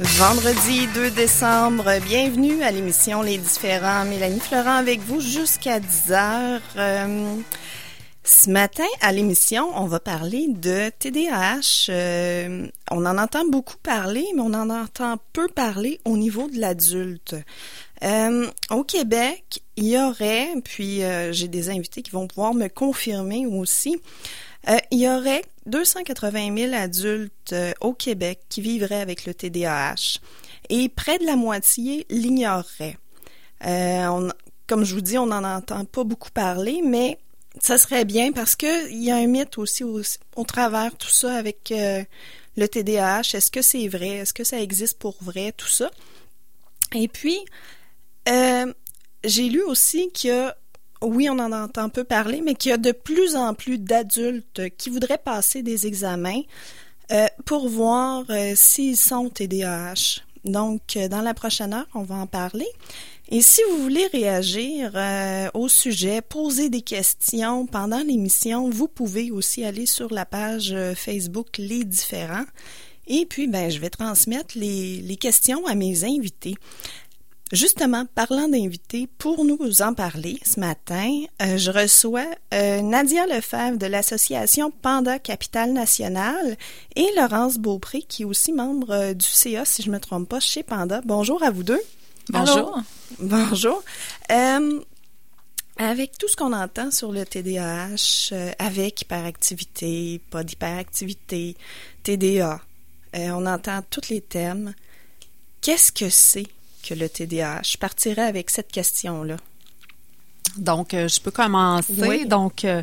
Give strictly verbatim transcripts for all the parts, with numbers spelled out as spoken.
Vendredi deux décembre, bienvenue à l'émission Les Différents. Mélanie Florent avec vous jusqu'à dix heures. Euh, ce matin, à l'émission, on va parler de T D A H. Euh, on en entend beaucoup parler, mais on en entend peu parler au niveau de l'adulte. Euh, au Québec, il y aurait, puis euh, j'ai des invités qui vont pouvoir me confirmer aussi, euh, il y aurait deux cent quatre-vingt mille adultes euh, au Québec qui vivraient avec le T D A H et près de la moitié l'ignoreraient. Euh, on, comme je vous dis, on n'en entend pas beaucoup parler, mais ça serait bien parce que il y a un mythe aussi au, au travers tout ça avec euh, le T D A H. Est-ce que c'est vrai? Est-ce que ça existe pour vrai? Tout ça. Et puis, euh, j'ai lu aussi qu'il y a, oui, on en entend peu parler, mais qu'il y a de plus en plus d'adultes qui voudraient passer des examens euh, pour voir euh, s'ils sont T D A H. Donc, euh, dans la prochaine heure, on va en parler. Et si vous voulez réagir euh, au sujet, poser des questions pendant l'émission, vous pouvez aussi aller sur la page euh, Facebook Les Différents. Et puis, ben, je vais transmettre les, les questions à mes invités. Justement, parlant d'invités, pour nous en parler ce matin, euh, je reçois euh, Nadia Lefebvre de l'association Panda Capitale Nationale et Laurence Beaupré, qui est aussi membre euh, du C A, si je ne me trompe pas, chez Panda. Bonjour à vous deux. Bonjour. Allô? Bonjour. Euh, avec tout ce qu'on entend sur le T D A H, euh, avec hyperactivité, pas d'hyperactivité, T D A, euh, on entend tous les thèmes. Qu'est-ce que c'est que le T D A H? Je partirais avec cette question-là. Donc, euh, je peux commencer. Oui. Donc, euh,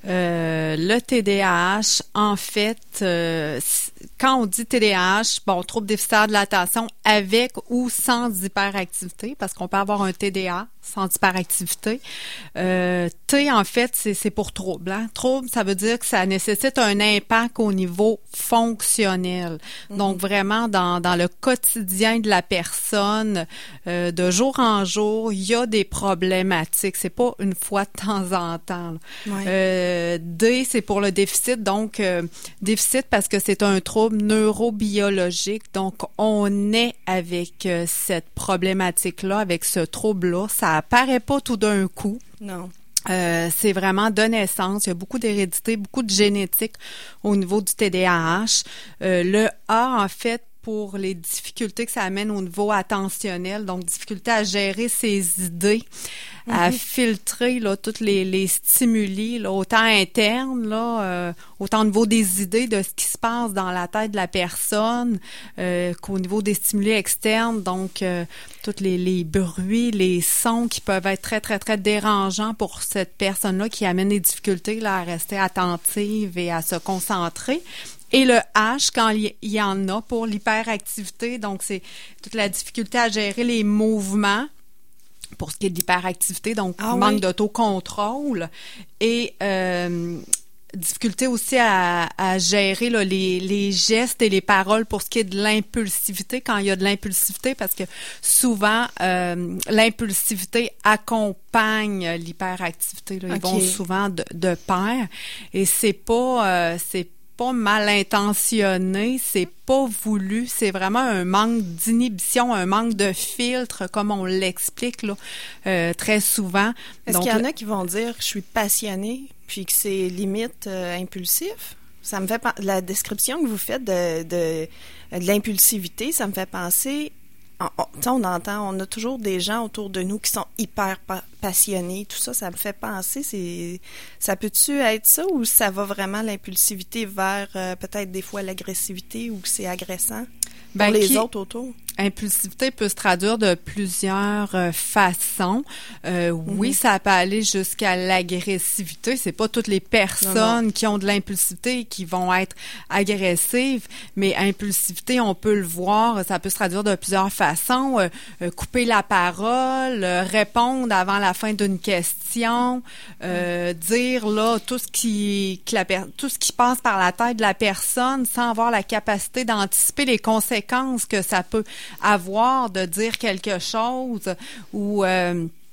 euh, le T D A H, en fait, euh, quand on dit T D A H, bon, trouble déficitaire de l'attention avec ou sans hyperactivité, parce qu'on peut avoir un T D A sans hyperactivité. Euh, T, en fait, c'est, c'est pour trouble. Hein? Trouble, ça veut dire que ça nécessite un impact au niveau fonctionnel. Mm-hmm. Donc, vraiment, dans, dans le quotidien de la personne, euh, de jour en jour, il y a des problématiques. C'est pas une fois de temps en temps. Ouais. Euh, D, c'est pour le déficit. Donc, euh, déficit parce que c'est un trouble neurobiologique. Donc, on est avec euh, cette problématique-là, avec ce trouble-là. Ça apparaît pas tout d'un coup. Non. Euh, c'est vraiment de naissance. Il y a beaucoup d'hérédité, beaucoup de génétique au niveau du T D A H. Euh, le A, en fait, pour les difficultés que ça amène au niveau attentionnel, donc difficulté à gérer ses idées, mm-hmm. à filtrer là tous les, les stimuli, là, autant internes, là, euh, autant au niveau des idées, de ce qui se passe dans la tête de la personne, euh, qu'au niveau des stimuli externes, donc euh, tous les, les bruits, les sons qui peuvent être très, très, très dérangeants pour cette personne-là qui amène des difficultés là, à rester attentive et à se concentrer. Et le H, quand il y en a pour l'hyperactivité, donc c'est toute la difficulté à gérer les mouvements pour ce qui est de l'hyperactivité, donc ah, manque oui. d'autocontrôle et euh, difficulté aussi à, à gérer là, les, les gestes et les paroles pour ce qui est de l'impulsivité, quand il y a de l'impulsivité, parce que souvent, euh, l'impulsivité accompagne l'hyperactivité. Là. Ils okay. vont souvent de, de pair et c'est pas... Euh, c'est pas mal intentionné, c'est pas voulu, c'est vraiment un manque d'inhibition, un manque de filtre, comme on l'explique là, euh, très souvent. Est-ce Donc, qu'il y en a qui vont dire que je suis passionnée puis que c'est limite euh, impulsif? Ça me fait la description que vous faites de, de, de l'impulsivité, ça me fait penser. On, on entend, on a toujours des gens autour de nous qui sont hyper pa- passionnés, tout ça, ça me fait penser, c'est, ça peut-tu être ça ou ça va vraiment l'impulsivité vers euh, peut-être des fois l'agressivité ou que c'est agressant pour ben, les qui... autres autour? Impulsivité peut se traduire de plusieurs euh, façons. Euh, mm-hmm. Oui, ça peut aller jusqu'à l'agressivité. C'est pas toutes les personnes non, non. qui ont de l'impulsivité qui vont être agressives, mais impulsivité, on peut le voir, ça peut se traduire de plusieurs façons. Euh, euh, couper la parole, euh, répondre avant la fin d'une question, euh, mm. dire là tout ce qui que la per- tout ce qui passe par la tête de la personne sans avoir la capacité d'anticiper les conséquences que ça peut avoir de dire quelque chose ou euh,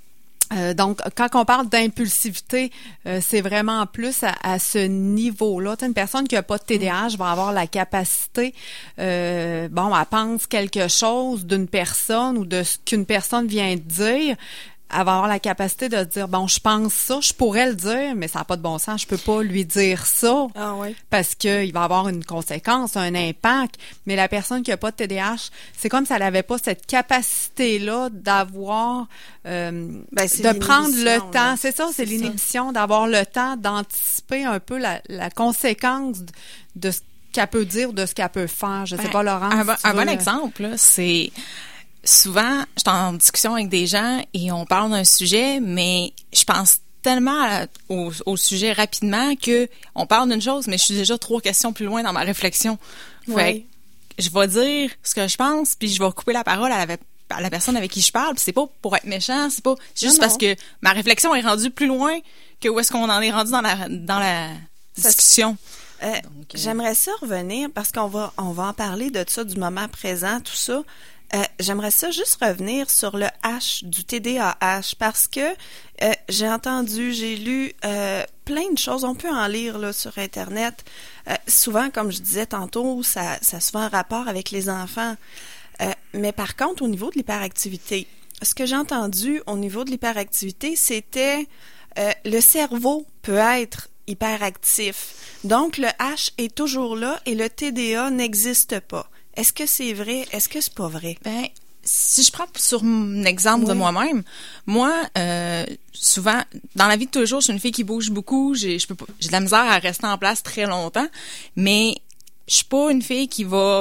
Euh, donc, quand on parle d'impulsivité, euh, c'est vraiment plus à, à ce niveau-là. T'sais, une personne qui n'a pas de T D A H va avoir la capacité, euh, bon, elle pense quelque chose d'une personne ou de ce qu'une personne vient de dire. Elle va avoir la capacité de dire, bon, je pense ça, je pourrais le dire, mais ça n'a pas de bon sens, je peux pas lui dire ça. Ah oui. Parce qu'il va avoir une conséquence, un impact. Mais la personne qui n'a pas de T D A H, c'est comme si elle n'avait pas cette capacité-là d'avoir, euh, ben, de prendre le temps. Là. C'est ça, c'est, c'est l'inhibition, ça. D'avoir le temps d'anticiper un peu la, la conséquence de ce qu'elle peut dire, de ce qu'elle peut faire. Je sais ben, pas, Laurence. Un, bon, si un veux... bon exemple, là, c'est... Souvent, je suis en discussion avec des gens et on parle d'un sujet, mais je pense tellement à, au, au sujet rapidement que on parle d'une chose, mais je suis déjà trois questions plus loin dans ma réflexion. Ouais. Fait que je vais dire ce que je pense, puis je vais couper la parole à la, à la personne avec qui je parle. Puis c'est pas pour être méchant, c'est pas c'est juste non, parce non. que ma réflexion est rendue plus loin que où est-ce qu'on en est rendu dans la dans la ça, discussion. Euh, Donc, euh... J'aimerais ça revenir parce qu'on va on va en parler de ça du moment présent, tout ça. Euh, j'aimerais ça juste revenir sur le H du T D A H parce que euh, j'ai entendu, j'ai lu euh, plein de choses. On peut en lire là sur Internet. Euh, souvent, comme je disais tantôt, ça, ça a souvent un rapport avec les enfants. Euh, mais par contre, au niveau de l'hyperactivité, ce que j'ai entendu au niveau de l'hyperactivité, c'était euh, le cerveau peut être hyperactif. Donc, le H est toujours là et le T D A n'existe pas. Est-ce que c'est vrai? Est-ce que c'est pas vrai? Ben, si je prends sur mon exemple oui. de moi-même, moi, euh, souvent, dans la vie de tous les jours, je suis une fille qui bouge beaucoup, j'ai, je peux pas, j'ai de la misère à rester en place très longtemps, mais je suis pas une fille qui va,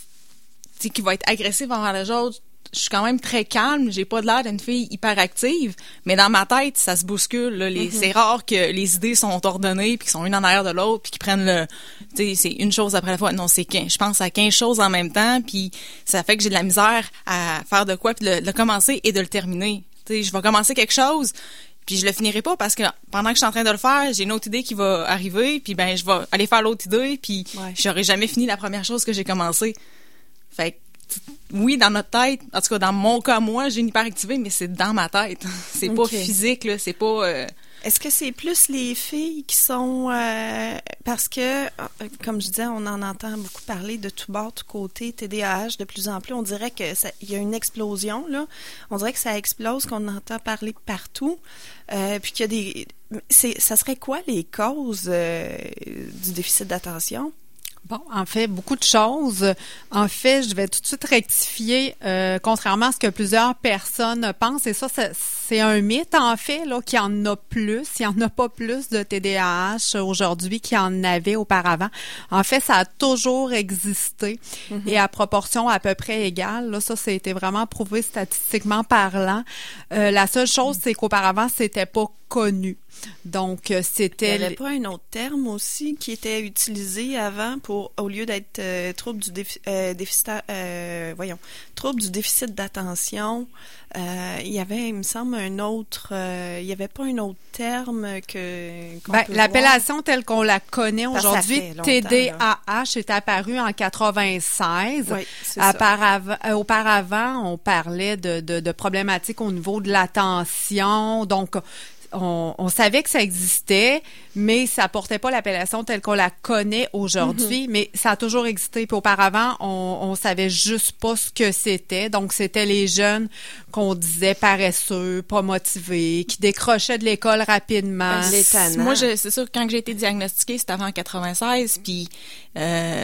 tu sais, qui va être agressive envers les autres. Je suis quand même très calme, j'ai pas de l'air d'une fille hyperactive, mais dans ma tête, ça se bouscule. Là, les, mm-hmm. C'est rare que les idées sont ordonnées, puis qu'ils sont une en arrière de l'autre, puis qu'ils prennent le... Tu sais, c'est une chose après la fois. Non, c'est quinze. Je pense à quinze choses en même temps, puis ça fait que j'ai de la misère à faire de quoi, puis de le, de le commencer et de le terminer. Tu sais, je vais commencer quelque chose, puis je le finirai pas parce que pendant que je suis en train de le faire, j'ai une autre idée qui va arriver, puis ben je vais aller faire l'autre idée, puis ouais. j'aurai jamais fini la première chose que j'ai commencé. Fait que oui, dans notre tête, en tout cas dans mon cas, moi, j'ai une hyperactivité, mais c'est dans ma tête. C'est okay. pas physique, là, c'est pas... Euh... Est-ce que c'est plus les filles qui sont... Euh, parce que, comme je disais, on en entend beaucoup parler de tout bord, tout côté, T D A H, de plus en plus. On dirait que ça, y a une explosion, là. On dirait que ça explose, qu'on entend parler partout. Euh, puis qu'il y a des... C'est, ça serait quoi les causes euh, du déficit d'attention? Bon, en fait, beaucoup de choses. En fait, je vais tout de suite rectifier, euh, contrairement à ce que plusieurs personnes pensent, et ça, c'est, c'est un mythe, en fait, là, qu'il y en a plus. Il n'y en a pas plus de T D A H aujourd'hui qu'il y en avait auparavant. En fait, ça a toujours existé, mm-hmm. et à proportion à peu près égale. Là, ça, ça a été vraiment prouvé statistiquement parlant. Euh, la seule chose, c'est qu'auparavant, c'était pas connu. Donc, c'était... Il n'y avait pas un autre terme aussi qui était utilisé avant pour, au lieu d'être euh, trouble du défi, euh, déficit, euh, voyons, trouble du déficit d'attention, euh, il y avait, il me semble, un autre, euh, il n'y avait pas un autre terme que, qu'on ben, peut l'appellation voir. Telle qu'on la connaît ça, aujourd'hui, ça T D A H, est apparue en quatre-vingt-seize. Oui, c'est Apparav- ça. Auparavant, on parlait de, de, de problématiques au niveau de l'attention, donc... On, on savait que ça existait, mais ça portait pas l'appellation telle qu'on la connaît aujourd'hui, mm-hmm. mais ça a toujours existé. Puis auparavant, on, on savait juste pas ce que c'était. Donc, c'était les jeunes qu'on disait paresseux, pas motivés, qui décrochaient de l'école rapidement. Moi, je, c'est sûr, quand j'ai été diagnostiquée, c'était avant quatre-vingt-seize, puis... Euh,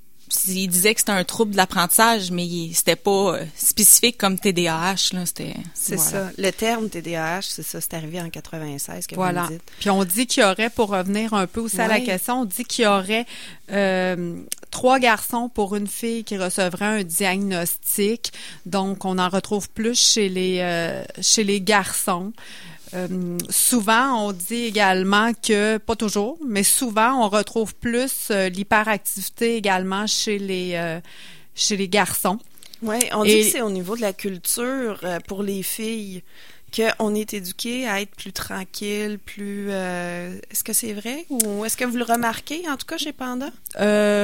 il disait que c'était un trouble de l'apprentissage, mais il, c'était pas euh, spécifique comme T D A H. Là, c'était, c'est voilà. ça. Le terme T D A H, c'est ça, c'est arrivé en quatre-vingt-seize que voilà. vous me dites. Puis on dit qu'il y aurait, pour revenir un peu aussi ouais. à la question, on dit qu'il y aurait euh, trois garçons pour une fille qui recevrait un diagnostic. Donc, on en retrouve plus chez les euh, chez les garçons. Euh, souvent, on dit également que, pas toujours, mais souvent, on retrouve plus euh, l'hyperactivité également chez les euh, chez les garçons. Oui, on Et, dit que c'est au niveau de la culture euh, pour les filles qu'on est éduqué à être plus tranquille, plus... Euh, est-ce que c'est vrai ou est-ce que vous le remarquez, en tout cas, chez Panda? Euh,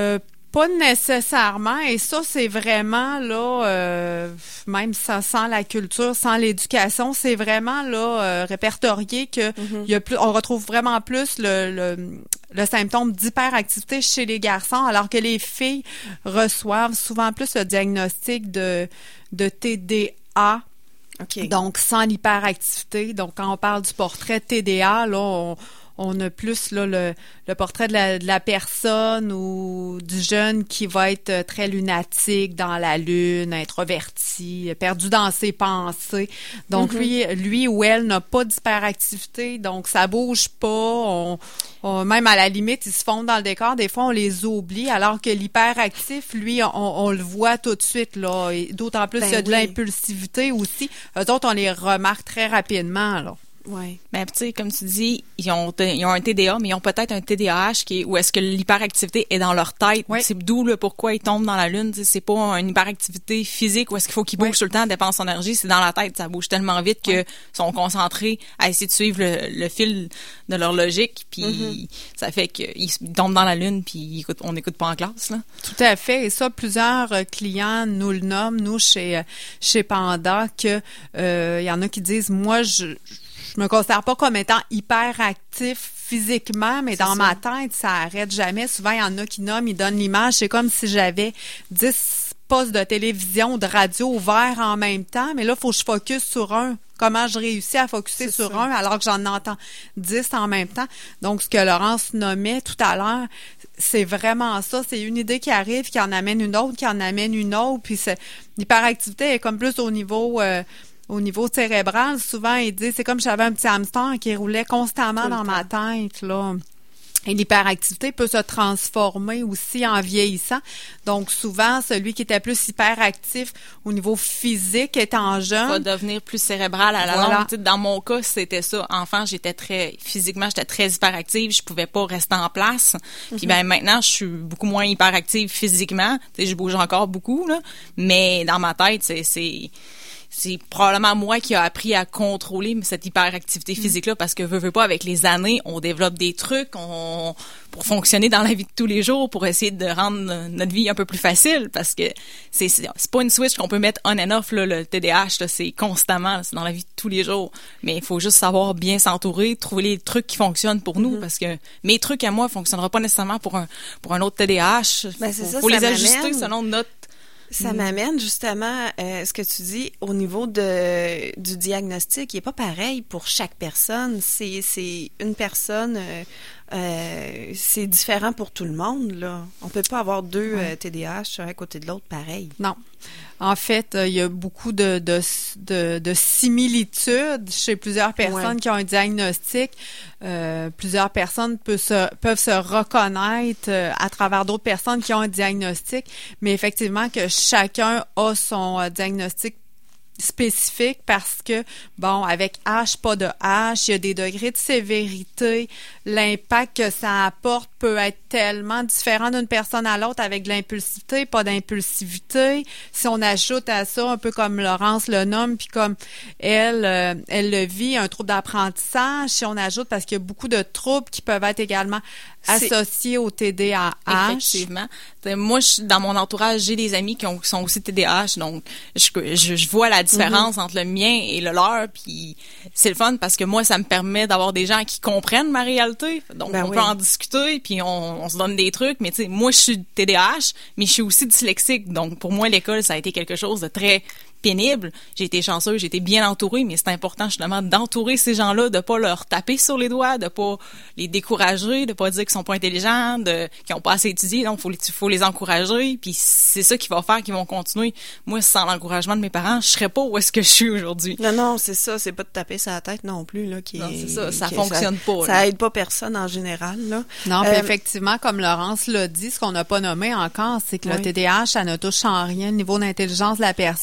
Pas nécessairement, et ça, c'est vraiment, là, euh, même sans, sans la culture, sans l'éducation, c'est vraiment, là, euh, répertorié que mm-hmm. il y a plus, on retrouve vraiment plus le, le, le symptôme d'hyperactivité chez les garçons, alors que les filles reçoivent souvent plus le diagnostic de, de T D A. Okay. Donc, sans l'hyperactivité. Donc, quand on parle du portrait T D A, là, on On a plus là le, le portrait de la, de la personne ou du jeune qui va être très lunatique dans la lune, introverti, perdu dans ses pensées. Donc mm-hmm. lui, lui ou elle n'a pas d'hyperactivité, donc ça bouge pas. On, on, même à la limite, ils se fondent dans le décor. Des fois, on les oublie, alors que l'hyperactif, lui, on, on le voit tout de suite là. Et d'autant plus, ben il y a de oui. l'impulsivité aussi. Eux autres, on les remarque très rapidement là. Oui. Mais tu sais, comme tu dis, ils ont, ils ont un T D A, mais ils ont peut-être un T D A H qui est où est-ce que l'hyperactivité est dans leur tête. Oui. C'est d'où le pourquoi ils tombent dans la lune. T'sais, c'est pas une hyperactivité physique où est-ce qu'il faut qu'ils bougent oui. tout le temps, dépensent son énergie. C'est dans la tête, ça bouge tellement vite que oui. sont concentrés à essayer de suivre le, le fil de leur logique. Puis mm-hmm. ça fait qu'ils tombent dans la lune, puis on n'écoute pas en classe là. Tout à fait. Et ça, plusieurs clients nous le nomment, nous chez chez Panda, que euh, y en a qui disent, moi je Je me considère pas comme étant hyperactif physiquement, mais c'est dans ça. Ma tête, ça arrête jamais. Souvent, il y en a qui nomment, ils donnent l'image. C'est comme si j'avais dix postes de télévision, de radio ouverts en même temps, mais là, il faut que je focus sur un. Comment je réussis à focuser c'est sur ça. Un alors que j'en entends dix en même temps. Donc, ce que Laurence nommait tout à l'heure, c'est vraiment ça. C'est une idée qui arrive, qui en amène une autre, qui en amène une autre. Puis c'est, l'hyperactivité est comme plus au niveau... Euh, Au niveau cérébral, souvent, il dit, c'est comme si j'avais un petit hamster qui roulait constamment dans ma tête, là. Et l'hyperactivité peut se transformer aussi en vieillissant. Donc, souvent, celui qui était plus hyperactif au niveau physique étant jeune... va devenir plus cérébral à la voilà. longue. Dans mon cas, c'était ça. Enfant, j'étais très... Physiquement, j'étais très hyperactive. Je pouvais pas rester en place. Mm-hmm. Puis ben maintenant, je suis beaucoup moins hyperactive physiquement. Tu sais, je bouge encore beaucoup, là. Mais dans ma tête, c'est... c'est c'est probablement moi qui a appris à contrôler cette hyperactivité physique-là parce que, veux, veux pas, avec les années, on développe des trucs on, pour fonctionner dans la vie de tous les jours, pour essayer de rendre notre vie un peu plus facile parce que c'est, c'est, c'est pas une switch qu'on peut mettre on and off, là, le T D A H, là, c'est constamment, là, c'est dans la vie de tous les jours. Mais il faut juste savoir bien s'entourer, trouver les trucs qui fonctionnent pour nous mm-hmm. parce que mes trucs à moi ne fonctionneront pas nécessairement pour un, pour un autre T D A H. Ben, c'est faut, ça, faut ça les m'amène. ajuster selon notre Ça m'amène justement euh, ce que tu dis au niveau de du diagnostic, il est pas pareil pour chaque personne. C'est c'est une personne, euh, euh, c'est différent pour tout le monde là. On peut pas avoir deux ouais. euh, T D A H un à côté de l'autre pareil. Non. En fait, euh, il y a beaucoup de, de, de, de similitudes chez plusieurs personnes ouais. qui ont un diagnostic. Euh, plusieurs personnes peuvent se, peuvent se reconnaître euh, à travers d'autres personnes qui ont un diagnostic, mais effectivement que chacun a son euh, diagnostic spécifique parce que, bon, avec H, pas de H, il y a des degrés de sévérité. L'impact que ça apporte peut être tellement différent d'une personne à l'autre avec de l'impulsivité, pas d'impulsivité. Si on ajoute à ça, un peu comme Laurence le nomme, puis comme elle, euh, elle le vit, un trouble d'apprentissage, si on ajoute, parce qu'il y a beaucoup de troubles qui peuvent être également associés au T D A H. Effectivement. Moi, je, dans mon entourage, j'ai des amis qui, ont, qui sont aussi T D A H, donc je, je, je vois la différence mm-hmm. entre le mien et le leur, puis c'est le fun parce que moi, ça me permet d'avoir des gens qui comprennent ma réalité, donc ben on oui. peut en discuter, puis on, on se donne des trucs, mais tu sais, moi, je suis T D A H, mais je suis aussi dyslexique, donc pour moi, l'école, ça a été quelque chose de très pénible. J'ai été chanceuse, j'ai été bien entourée, mais c'est important justement d'entourer ces gens-là, de pas leur taper sur les doigts, de pas les décourager, de pas dire qu'ils sont pas intelligents, de qu'ils ont pas assez étudié, donc faut les faut les encourager, puis c'est ça qui va faire qu'ils vont continuer. Moi, sans l'encouragement de mes parents, je serais pas où est-ce que je suis aujourd'hui. Non non, c'est ça, c'est pas de taper sur la tête non plus là qui Non, c'est ça, ça qui, fonctionne ça, pas. Ça là. aide pas personne en général là. Non, euh, puis effectivement comme Laurence l'a dit, ce qu'on n'a pas nommé encore, c'est que oui. le T D A H, ça ne touche en rien au niveau d'intelligence de la personne. Ben non.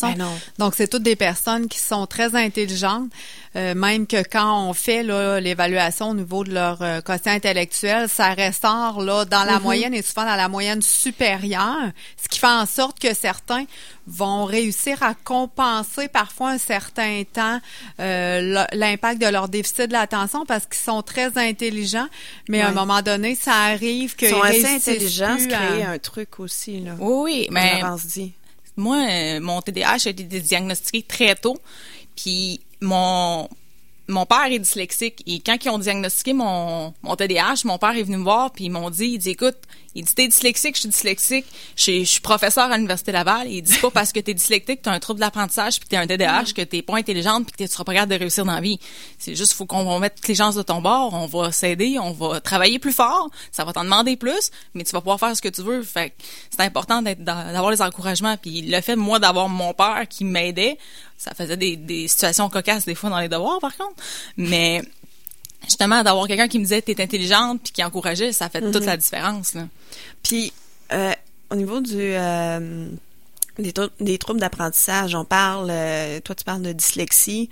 Donc, c'est toutes des personnes qui sont très intelligentes, euh, même que quand on fait là, l'évaluation au niveau de leur euh, quotient intellectuel, ça ressort là, dans la mm-hmm. moyenne et souvent dans la moyenne supérieure, ce qui fait en sorte que certains vont réussir à compenser parfois un certain temps euh, l'impact de leur déficit de l'attention parce qu'ils sont très intelligents, mais ouais. à un moment donné, ça arrive qu'ils sont assez intelligents, plus créer à... un truc aussi là. Oui, oui, mais dit. moi, euh, mon T D A H a été diagnostiqué très tôt, puis mon mon père est dyslexique et quand ils ont diagnostiqué mon mon T D A H, mon père est venu me voir puis ils m'ont dit, il dit écoute, il dit t'es dyslexique, je suis dyslexique, je suis, je suis professeur à l'université Laval, et il dit pas parce que t'es dyslexique, t'as un trouble d'apprentissage puis t'es un T D A H que t'es pas intelligente puis que tu seras pas capable de réussir dans la vie. C'est juste faut qu'on va mettre toutes les chances de ton bord, on va s'aider, on va travailler plus fort, ça va t'en demander plus, mais tu vas pouvoir faire ce que tu veux. Fait que c'est important d'être d'avoir les encouragements, puis le fait moi d'avoir mon père qui m'aidait, ça faisait des des situations cocasses des fois dans les devoirs par contre, mais justement d'avoir quelqu'un qui me disait t'es intelligente puis qui encourageait, ça fait mm-hmm. toute la différence là. Puis euh, au niveau du euh, des, trou- des troubles d'apprentissage, on parle euh, toi tu parles de dyslexie,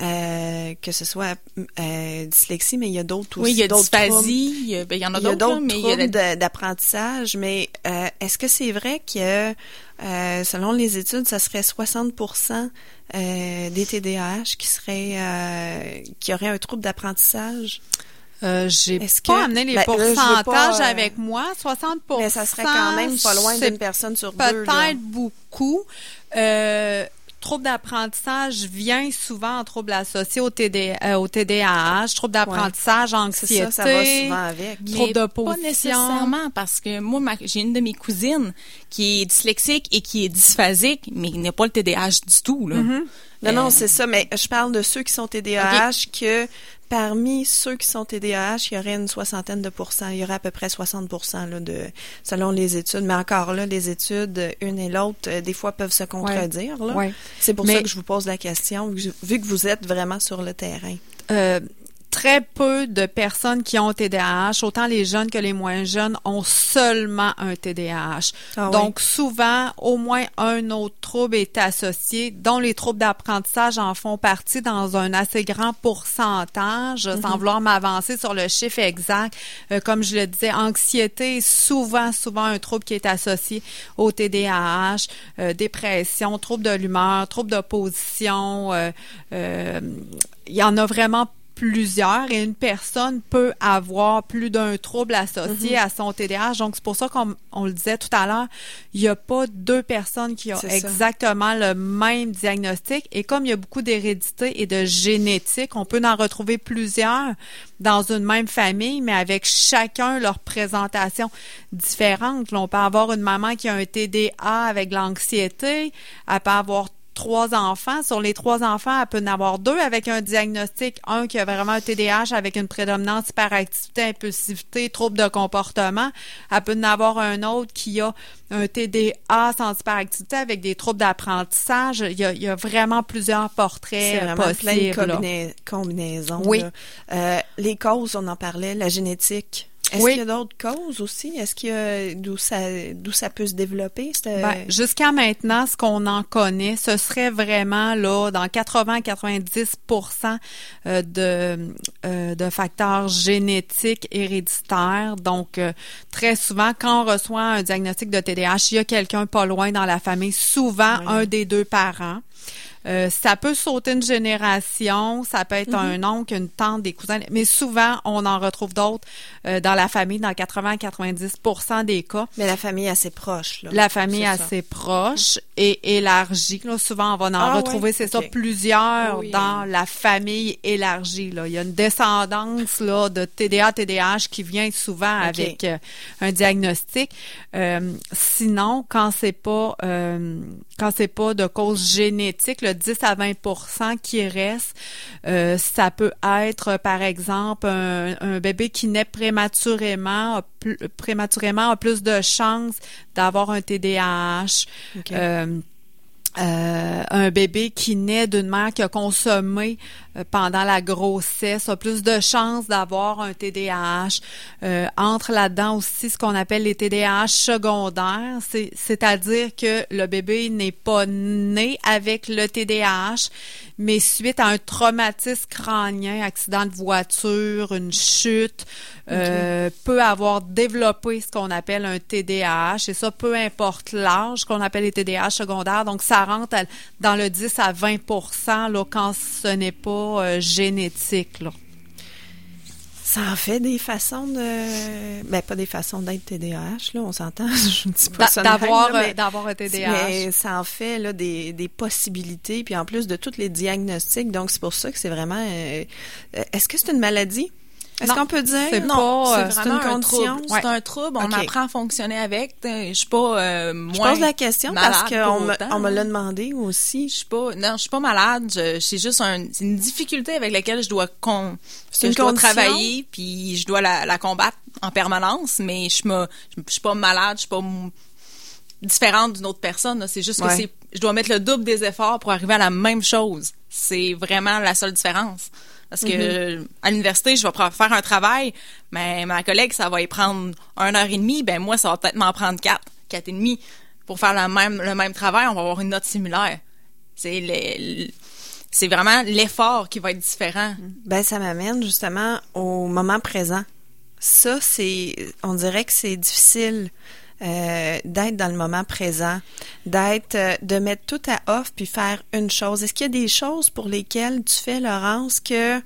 euh, que ce soit euh, dyslexie, mais il y a d'autres aussi. Oui, il y a d'autres dysphasie, il y, ben, il y en a il y a d'autres, d'autres là, mais troubles il y a la... d'apprentissage, mais euh, est-ce que c'est vrai que Euh, selon les études, ça serait soixante pour cent euh, des T D A H qui seraient euh, qui auraient un trouble d'apprentissage. Euh, j'ai Est-ce pas que, amené les ben, pourcentages pas, euh, avec moi. soixante pour cent. Mais ça serait quand même pas loin d'une personne sur deux. Peut-être beaucoup. Euh, trouble d'apprentissage vient souvent en trouble associé au, T D, euh, au T D A H, trouble d'apprentissage, ouais. anxiété. C'est ça, ça va souvent avec. Trouble de position. Pas nécessairement, parce que moi, ma, j'ai une de mes cousines qui est dyslexique et qui est dysphasique, mais il n'a pas le T D A H du tout, là. Mm-hmm. Non, euh, non, c'est ça, mais je parle de ceux qui sont T D A H, okay. que parmi ceux qui sont T D A H, il y aurait une soixantaine de pourcents. Il y aurait à peu près soixante pour cent là, de, selon les études. Mais encore là, les études, une et l'autre, euh, des fois peuvent se contredire. Ouais. Là. Ouais. C'est pour mais, ça que je vous pose la question, vu que vous êtes vraiment sur le terrain. Euh, Très peu de personnes qui ont T D A H, autant les jeunes que les moins jeunes, ont seulement un T D A H. Ah, Donc, oui. souvent, au moins un autre trouble est associé, dont les troubles d'apprentissage en font partie dans un assez grand pourcentage, mm-hmm. sans vouloir m'avancer sur le chiffre exact. Euh, comme je le disais, anxiété est souvent, souvent un trouble qui est associé au T D A H, euh, dépression, trouble de l'humeur, trouble d'opposition. Euh, euh, il y en a vraiment plusieurs et une personne peut avoir plus d'un trouble associé mm-hmm. à son T D A H. Donc, c'est pour ça qu'on on le disait tout à l'heure, il n'y a pas deux personnes qui ont c'est exactement ça. Le même diagnostic. Et comme il y a beaucoup d'hérédité et de génétique, on peut en retrouver plusieurs dans une même famille, mais avec chacun leur présentation différente. Là, on peut avoir une maman qui a un T D A avec l'anxiété, elle peut avoir trois enfants. Sur les trois enfants, elle peut en avoir deux avec un diagnostic. Un qui a vraiment un T D A H avec une prédominante hyperactivité, impulsivité, trouble de comportement. Elle peut en avoir un autre qui a un T D A sans hyperactivité avec des troubles d'apprentissage. Il y a, il y a vraiment plusieurs portraits C'est vraiment possibles. Plein de combina- combinaisons. Oui. Là. Euh, les causes, on en parlait, la génétique. Est-ce oui. qu'il y a d'autres causes aussi? Est-ce qu'il y a d'où ça d'où ça peut se développer? Ben, jusqu'à maintenant, ce qu'on en connaît, ce serait vraiment là dans quatre-vingts à quatre-vingt-dix pour cent de euh, de facteurs génétiques héréditaires. Donc euh, très souvent, quand on reçoit un diagnostic de T D A H, il y a quelqu'un pas loin dans la famille, souvent oui. un des deux parents. Euh, ça peut sauter une génération, ça peut être mm-hmm. un oncle, une tante, des cousins, mais souvent, on en retrouve d'autres euh, dans la famille, dans quatre-vingts à quatre-vingt-dix pour cent des cas. Mais la famille est assez proche. Là. La famille est assez proche et élargie. Là, souvent, on va en ah, retrouver, ouais? c'est okay. ça, plusieurs oui. dans la famille élargie. Là. Il y a une descendance là, de T D A, T D A H qui vient souvent okay. avec euh, un diagnostic. Euh, sinon, quand c'est pas euh, quand c'est pas de cause génétique, le dix à vingt pour cent qui reste, euh, ça peut être, par exemple, un, un bébé qui naît prématurément, a plus, prématurément a plus de chances d'avoir un T D A H. Okay. Euh, Euh, un bébé qui naît d'une mère qui a consommé euh, pendant la grossesse a plus de chances d'avoir un T D A H. Euh, entre là-dedans aussi ce qu'on appelle les T D A H secondaires, c'est, c'est-à-dire que le bébé n'est pas né avec le T D A H, mais suite à un traumatisme crânien, accident de voiture, une chute, okay. euh, peut avoir développé ce qu'on appelle un T D A H, et ça, peu importe l'âge qu'on appelle les T D A H secondaires, donc ça rentre dans le dix à vingt pour cent là, quand ce n'est pas euh, génétique. Là. Ça en fait des façons de... Ben, pas des façons d'être T D A H, là, on s'entend, je ne dis pas ça de d'avoir, même, là, mais, d'avoir un T D A H. Mais ça en fait là, des, des possibilités, puis en plus de tous les diagnostics, donc c'est pour ça que c'est vraiment... Euh, est-ce que c'est une maladie? Est-ce non, qu'on peut dire? C'est non, pas, c'est vraiment c'est une un trouble. Ouais. C'est un trouble. On okay. apprend à fonctionner avec. Je suis pas euh, moins Je pose la question parce qu'on me, on me l'a demandé aussi. Je suis pas, non, je suis pas malade. Je, c'est juste un, c'est une difficulté avec laquelle je dois con, c'est une je dois travailler, puis je dois la, la combattre en permanence. Mais je me, je suis pas malade. Je suis pas m- différente d'une autre personne. Là. C'est juste ouais. que c'est, je dois mettre le double des efforts pour arriver à la même chose. C'est vraiment la seule différence. Parce que mm-hmm. à l'université, je vais faire un travail, mais ma collègue, ça va y prendre une heure et demie, ben moi, ça va peut-être m'en prendre quatre, quatre et demi. Pour faire le même, le même travail, on va avoir une note similaire. C'est le, c'est vraiment l'effort qui va être différent. Ben, ça m'amène justement au moment présent. Ça, c'est, on dirait que c'est difficile. Euh, d'être dans le moment présent, d'être, euh, de mettre tout à off puis faire une chose. Est-ce qu'il y a des choses pour lesquelles tu fais, Laurence, que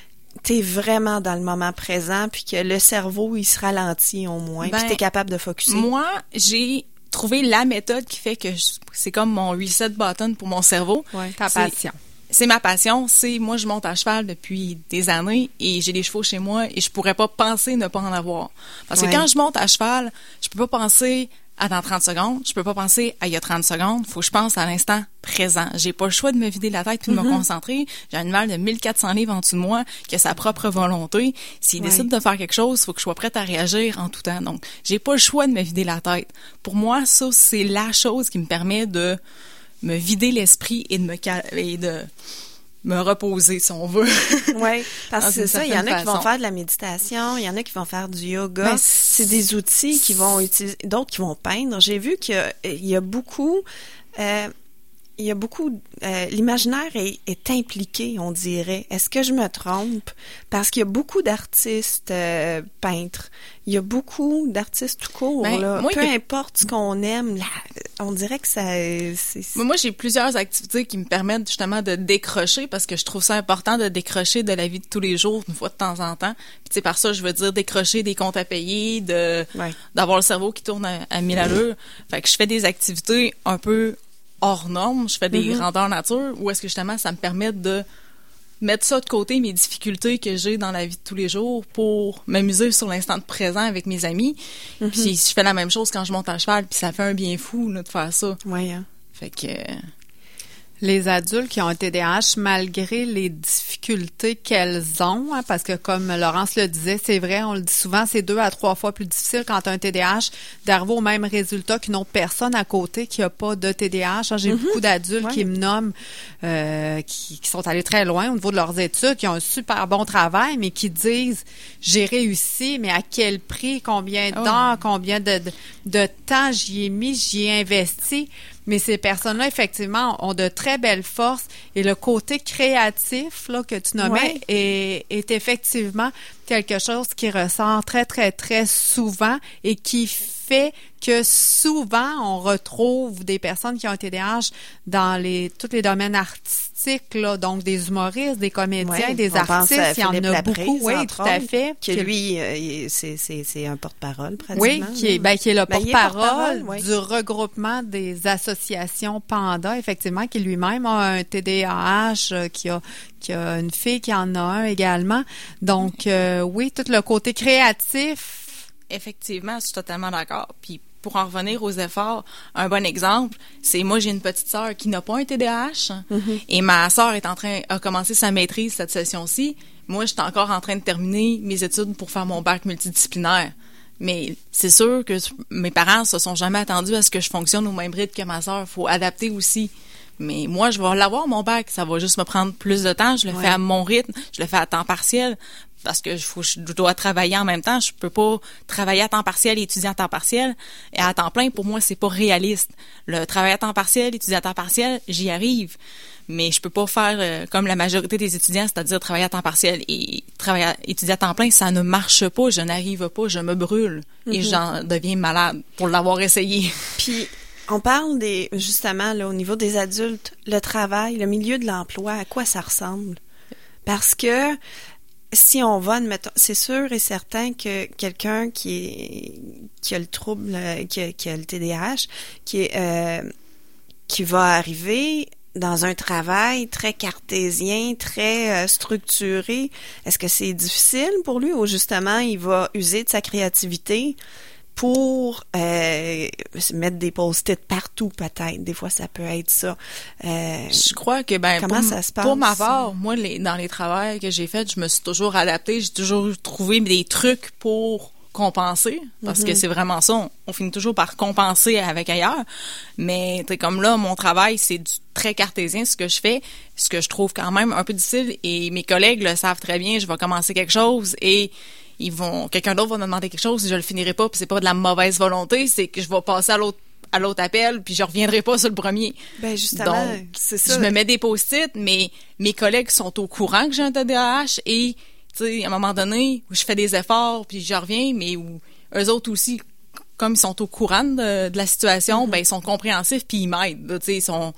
tu es vraiment dans le moment présent puis que le cerveau, il se ralentit au moins, ben, puis tu es capable de focusser? Moi, j'ai trouvé la méthode qui fait que je, c'est comme mon reset button pour mon cerveau. Ouais, ta passion. C'est ma passion, c'est moi je monte à cheval depuis des années et j'ai des chevaux chez moi et je pourrais pas penser ne pas en avoir. Parce que ouais. quand je monte à cheval, je peux pas penser à dans trente secondes, je peux pas penser à il y a trente secondes, faut que je pense à l'instant présent. J'ai pas le choix de me vider la tête puis de mm-hmm. me concentrer. J'ai un animal de mille quatre cents livres en dessous de moi qui a sa propre volonté. S'il ouais. décide de faire quelque chose, faut que je sois prête à réagir en tout temps. Donc, j'ai pas le choix de me vider la tête. Pour moi, ça c'est la chose qui me permet de me vider l'esprit et de me cal- et de me reposer, si on veut. Oui, parce que c'est ça, il y en a façon. qui vont faire de la méditation, il y en a qui vont faire du yoga. Mais c'est des outils qui vont utiliser, d'autres qui vont peindre. J'ai vu qu'il y a, il y a beaucoup... Euh, il y a beaucoup... Euh, l'imaginaire est, est impliqué, on dirait. Est-ce que je me trompe? Parce qu'il y a beaucoup d'artistes euh, peintres. Il y a beaucoup d'artistes tout court. Ben, là. Moi, Peu il... importe ce qu'on aime, là, on dirait que ça... C'est, c'est... Moi, j'ai plusieurs activités qui me permettent justement de décrocher parce que je trouve ça important de décrocher de la vie de tous les jours, une fois de temps en temps. Puis, tu sais, par ça, je veux dire décrocher des comptes à payer, de ouais. d'avoir le cerveau qui tourne à, à mille allures. Fait que je fais des activités un peu hors normes, je fais des mm-hmm. grandeurs nature, ou est-ce que justement ça me permet de mettre ça de côté, mes difficultés que j'ai dans la vie de tous les jours pour m'amuser sur l'instant présent avec mes amis. Mm-hmm. Puis je fais la même chose quand je monte à cheval, puis ça fait un bien fou là, de faire ça. Ouais. Hein. Fait que... Euh... Les adultes qui ont un T D A H, malgré les difficultés qu'elles ont, hein, parce que comme Laurence le disait, c'est vrai, on le dit souvent, c'est deux à trois fois plus difficile quand tu as un T D A H d'arriver au même résultat qu'une autre personne à côté qui n'a pas de T D A H. J'ai mm-hmm. beaucoup d'adultes ouais. qui me nomment, euh, qui, qui sont allés très loin au niveau de leurs études, qui ont un super bon travail, mais qui disent, j'ai réussi, mais à quel prix, combien d'heures, oh. combien de, de, de temps j'y ai mis, j'y ai investi. Mais ces personnes-là, effectivement, ont de très belles forces et le côté créatif là, que tu nommais ouais. est, est effectivement quelque chose qui ressort très, très, très souvent et qui fait que souvent, on retrouve des personnes qui ont un T D A H dans les tous les domaines artistiques, là, donc des humoristes, des comédiens, ouais, des artistes, il y en a Laprise, beaucoup, oui, tout à fait. Que lui, euh, c'est, c'est, c'est un porte-parole, pratiquement. Oui, qui est, ben, qui est le ben, porte-parole, porte-parole oui. du regroupement des associations Panda, effectivement, qui lui-même a un T D A H, euh, qui a qui a une fille qui en a un également. Donc, euh, oui, tout le côté créatif. Effectivement, je suis totalement d'accord. Puis, pour en revenir aux efforts, un bon exemple, c'est moi, j'ai une petite sœur qui n'a pas un T D A H mm-hmm. et ma sœur est en train, a commencé sa maîtrise cette session-ci. Moi, je suis encore en train de terminer mes études pour faire mon bac multidisciplinaire. Mais c'est sûr que mes parents se sont jamais attendus à ce que je fonctionne au même rythme que ma sœur. Faut adapter aussi. Mais moi, je vais l'avoir, mon bac. Ça va juste me prendre plus de temps. Je le ouais. fais à mon rythme. Je le fais à temps partiel. Parce que faut, je dois travailler en même temps. Je peux pas travailler à temps partiel et étudier à temps partiel. Et à temps plein, pour moi, c'est pas réaliste. Le travail à temps partiel, étudier à temps partiel, j'y arrive. Mais je peux pas faire euh, comme la majorité des étudiants, c'est-à-dire travailler à temps partiel et travailler à, étudier à temps plein. Ça ne marche pas. Je n'arrive pas. Je me brûle. Mm-hmm. Et j'en deviens malade pour l'avoir essayé. Puis, on parle des, justement, là, au niveau des adultes, le travail, le milieu de l'emploi, à quoi ça ressemble? Parce que, si on va, admettons, c'est sûr et certain que quelqu'un qui est qui a le trouble, qui a, qui a le T D A H, qui est euh, qui va arriver dans un travail très cartésien, très euh, structuré, est-ce que c'est difficile pour lui ou justement il va user de sa créativité pour euh, mettre des post-it partout, peut-être. Des fois, ça peut être ça. Euh, je crois que, ben, comment pour, ça se passe? Pour ma part, moi, les, dans les travails que j'ai faits, je me suis toujours adaptée. J'ai toujours trouvé des trucs pour compenser, parce mm-hmm. que c'est vraiment ça. On, on finit toujours par compenser avec ailleurs. Mais, tu sais, comme là, mon travail, c'est du très cartésien, ce que je fais, ce que je trouve quand même un peu difficile. Et mes collègues le savent très bien. Je vais commencer quelque chose et ils vont, quelqu'un d'autre va me demander quelque chose, je le finirai pas, puis c'est pas de la mauvaise volonté, c'est que je vais passer à l'autre à l'autre appel, puis je reviendrai pas sur le premier. Ben justement, donc, c'est ça. Je me mets des post-it, mais mes collègues sont au courant que j'ai un T D A H et, tu sais, à un moment donné, où je fais des efforts, puis je reviens, mais où eux autres aussi, comme ils sont au courant de, de la situation, mm-hmm. ben ils sont compréhensifs, puis ils m'aident. Tu sais, ils sont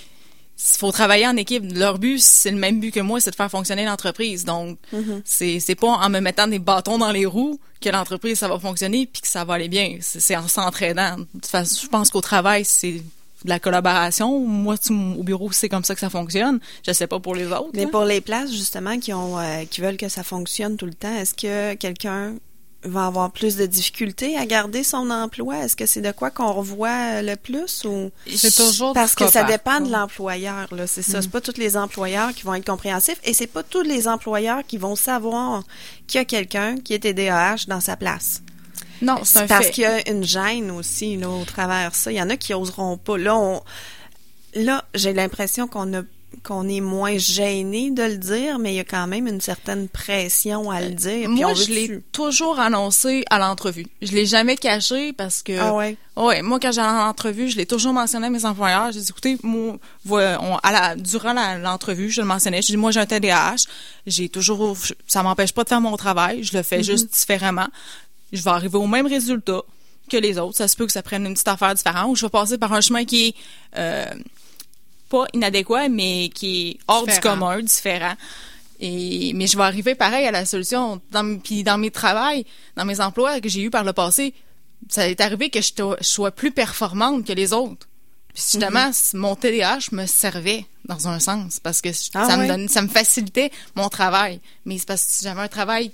il faut travailler en équipe. Leur but, c'est le même but que moi, c'est de faire fonctionner l'entreprise. Donc, mm-hmm. c'est c'est pas en me mettant des bâtons dans les roues que l'entreprise, ça va fonctionner puis que ça va aller bien. C'est, c'est en s'entraidant. De toute façon, je pense qu'au travail, c'est de la collaboration. Moi, tu, au bureau, c'est comme ça que ça fonctionne. Je sais pas pour les autres. Mais hein. pour les places, justement, qui ont euh, qui veulent que ça fonctionne tout le temps, est-ce que quelqu'un va avoir plus de difficultés à garder son emploi? Est-ce que c'est de quoi qu'on revoit le plus ou c'est toujours parce que ça dépend cas. de l'employeur là, c'est ça, mm. c'est pas tous les employeurs qui vont être compréhensifs et c'est pas tous les employeurs qui vont savoir qu'il y a quelqu'un qui est T D A H dans sa place. Non, c'est, c'est un parce fait. qu'il y a une gêne aussi là au travers ça, il y en a qui oseront pas. Là on là, j'ai l'impression qu'on a qu'on est moins gêné de le dire, mais il y a quand même une certaine pression à le dire. Moi, puis on je l'ai dessus. toujours annoncé à l'entrevue. Je l'ai jamais caché parce que... Ah ouais? Ouais, moi, quand j'allais à l'entrevue, je l'ai toujours mentionné à mes employeurs. J'ai dit, écoutez, moi, on, à la, durant la, l'entrevue, je le mentionnais. Je dis, moi, j'ai un T D A H. J'ai toujours... Ça m'empêche pas de faire mon travail. Je le fais mm-hmm. juste différemment. Je vais arriver au même résultat que les autres. Ça se peut que ça prenne une petite affaire différente ou je vais passer par un chemin qui est... Euh, pas inadéquat, mais qui est hors différent. Du commun, différent. Et, mais je vais arriver pareil à la solution. Dans, puis dans mes travails, dans mes emplois que j'ai eus par le passé, ça est arrivé que je, te, je sois plus performante que les autres. Puis justement, mm-hmm. mon T D A H me servait dans un sens parce que ah, ça, ouais. me donne, ça me facilitait mon travail. Mais c'est parce que j'avais un travail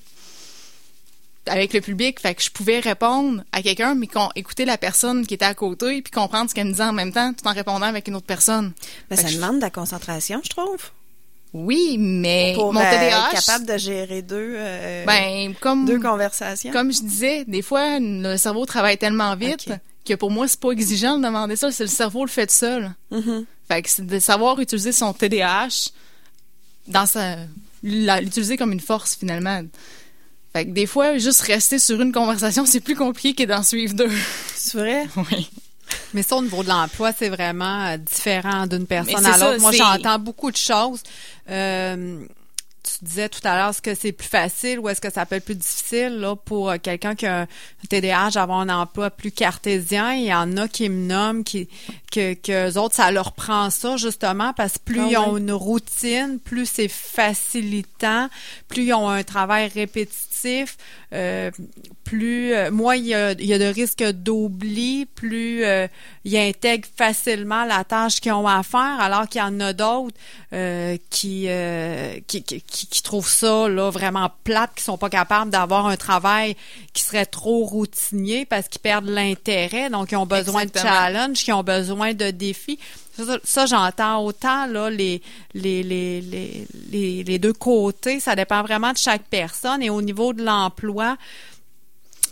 avec le public, fait que je pouvais répondre à quelqu'un, mais qu'on écouter la personne qui était à côté, puis comprendre ce qu'elle me disait en même temps, tout en répondant avec une autre personne. Mais ça demande je... de la concentration, je trouve. Oui, mais pour mon T D A H, être capable de gérer deux, euh, ben, comme, deux conversations. Comme je disais, des fois, le cerveau travaille tellement vite okay. que pour moi, c'est pas exigeant de demander ça, c'est le cerveau le fait tout seul. Mm-hmm. Fait que c'est de savoir utiliser son T D A H dans sa, l'utiliser comme une force, finalement. Fait que des fois, juste rester sur une conversation, c'est plus compliqué que d'en suivre deux. C'est vrai? Oui. Mais ça, au niveau de l'emploi, c'est vraiment euh, différent d'une personne à l'autre. Ça, Moi, c'est... j'entends beaucoup de choses. Euh, tu disais tout à l'heure, est-ce que c'est plus facile ou est-ce que ça peut être plus difficile là, pour euh, quelqu'un qui a un T D A H d'avoir un emploi plus cartésien? Il y en a qui me nomment qui, que, que eux autres, ça leur prend ça, justement, parce que plus ah, ils ont oui. une routine, plus c'est facilitant, plus ils ont un travail répétitif, euh, plus euh, moins il y a, il y a de risques d'oubli, plus euh, ils intègrent facilement la tâche qu'ils ont à faire, alors qu'il y en a d'autres euh, qui, euh, qui, qui, qui trouvent ça là vraiment plate, qui sont pas capables d'avoir un travail qui serait trop routinier parce qu'ils perdent l'intérêt, donc ils ont besoin Exactement. de challenge, qui ont besoin de défis. Ça, ça j'entends autant là les les, les les les les deux côtés, ça dépend vraiment de chaque personne. Et au niveau de l'emploi,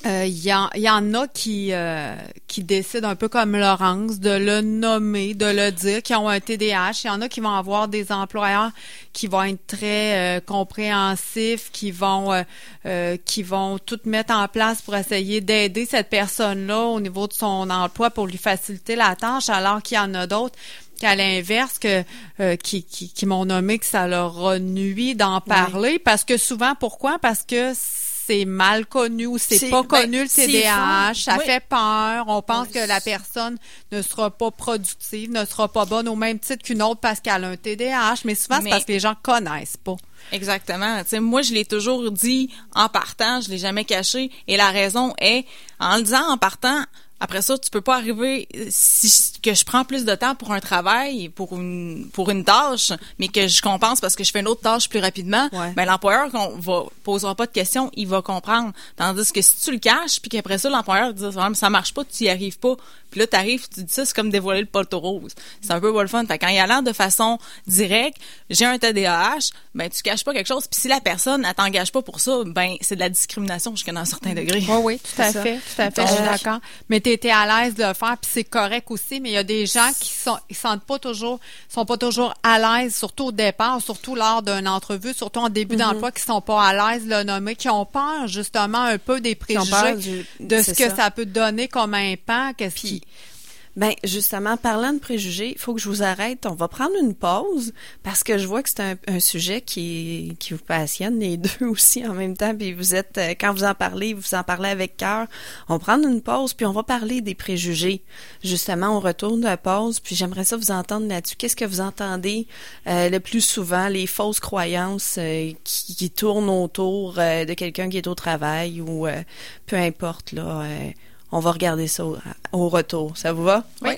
Euh, Il y, en, y en a qui euh, qui décident un peu comme Laurence de le nommer, de le dire, qui ont un T D A H. Il y en a qui vont avoir des employeurs qui vont être très euh, compréhensifs, qui vont euh, euh, qui vont tout mettre en place pour essayer d'aider cette personne-là au niveau de son emploi pour lui faciliter la tâche, alors qu'il y en a d'autres qu'à l'inverse, que euh, qui, qui, qui m'ont nommé que ça leur a nui d'en parler. Oui. Parce que souvent, pourquoi? Parce que c'est mal connu ou c'est, c'est pas ben, connu le T D A H, ça oui. fait peur, on pense oui. que la personne ne sera pas productive, ne sera pas bonne au même titre qu'une autre parce qu'elle a un T D A H, mais souvent mais... c'est parce que les gens connaissent pas. Exactement. Tu sais, moi, je l'ai toujours dit en partant, je l'ai jamais caché, et la raison est, en le disant en partant, après ça, tu peux pas arriver si que je prends plus de temps pour un travail, pour une pour une tâche, mais que je compense parce que je fais une autre tâche plus rapidement. Ouais. Ben l'employeur qu'on va posera pas de questions, il va comprendre. Tandis que si tu le caches, puis qu'après ça l'employeur dit ça marche pas, tu y arrives pas. Puis là t'arrives, tu dis ça, c'est comme dévoiler le poteau rose. C'est un peu pas le fun. Fait quand il y a l'air de façon directe, j'ai un T D A H, ben tu caches pas quelque chose. Puis si la personne elle t'engage pas pour ça, ben c'est de la discrimination jusqu'à un certain degré. Oui, oui, tout à fait, tout à fait, je suis d'accord. Mais t'es à l'aise de le faire, puis c'est correct aussi, mais il y a des gens qui sont ils sentent pas toujours sont pas toujours à l'aise, surtout au départ, surtout lors d'une entrevue, surtout en début mm-hmm. d'emploi, qui sont pas à l'aise de le nommer, qui ont peur justement un peu des préjugés du, de ce que ça. ça peut donner comme impact, qu'est-ce puis, qui ben justement, parlant de préjugés, il faut que je vous arrête. On va prendre une pause parce que je vois que c'est un, un sujet qui qui vous passionne les deux aussi en même temps. Puis vous êtes quand vous en parlez, vous en parlez avec cœur. On va prendre une pause puis on va parler des préjugés. Justement, on retourne de la pause puis j'aimerais ça vous entendre là-dessus. Qu'est-ce que vous entendez euh, le plus souvent, les fausses croyances euh, qui, qui tournent autour euh, de quelqu'un qui est au travail ou euh, peu importe là. Euh, On va regarder ça au, au retour. Ça vous va? Oui.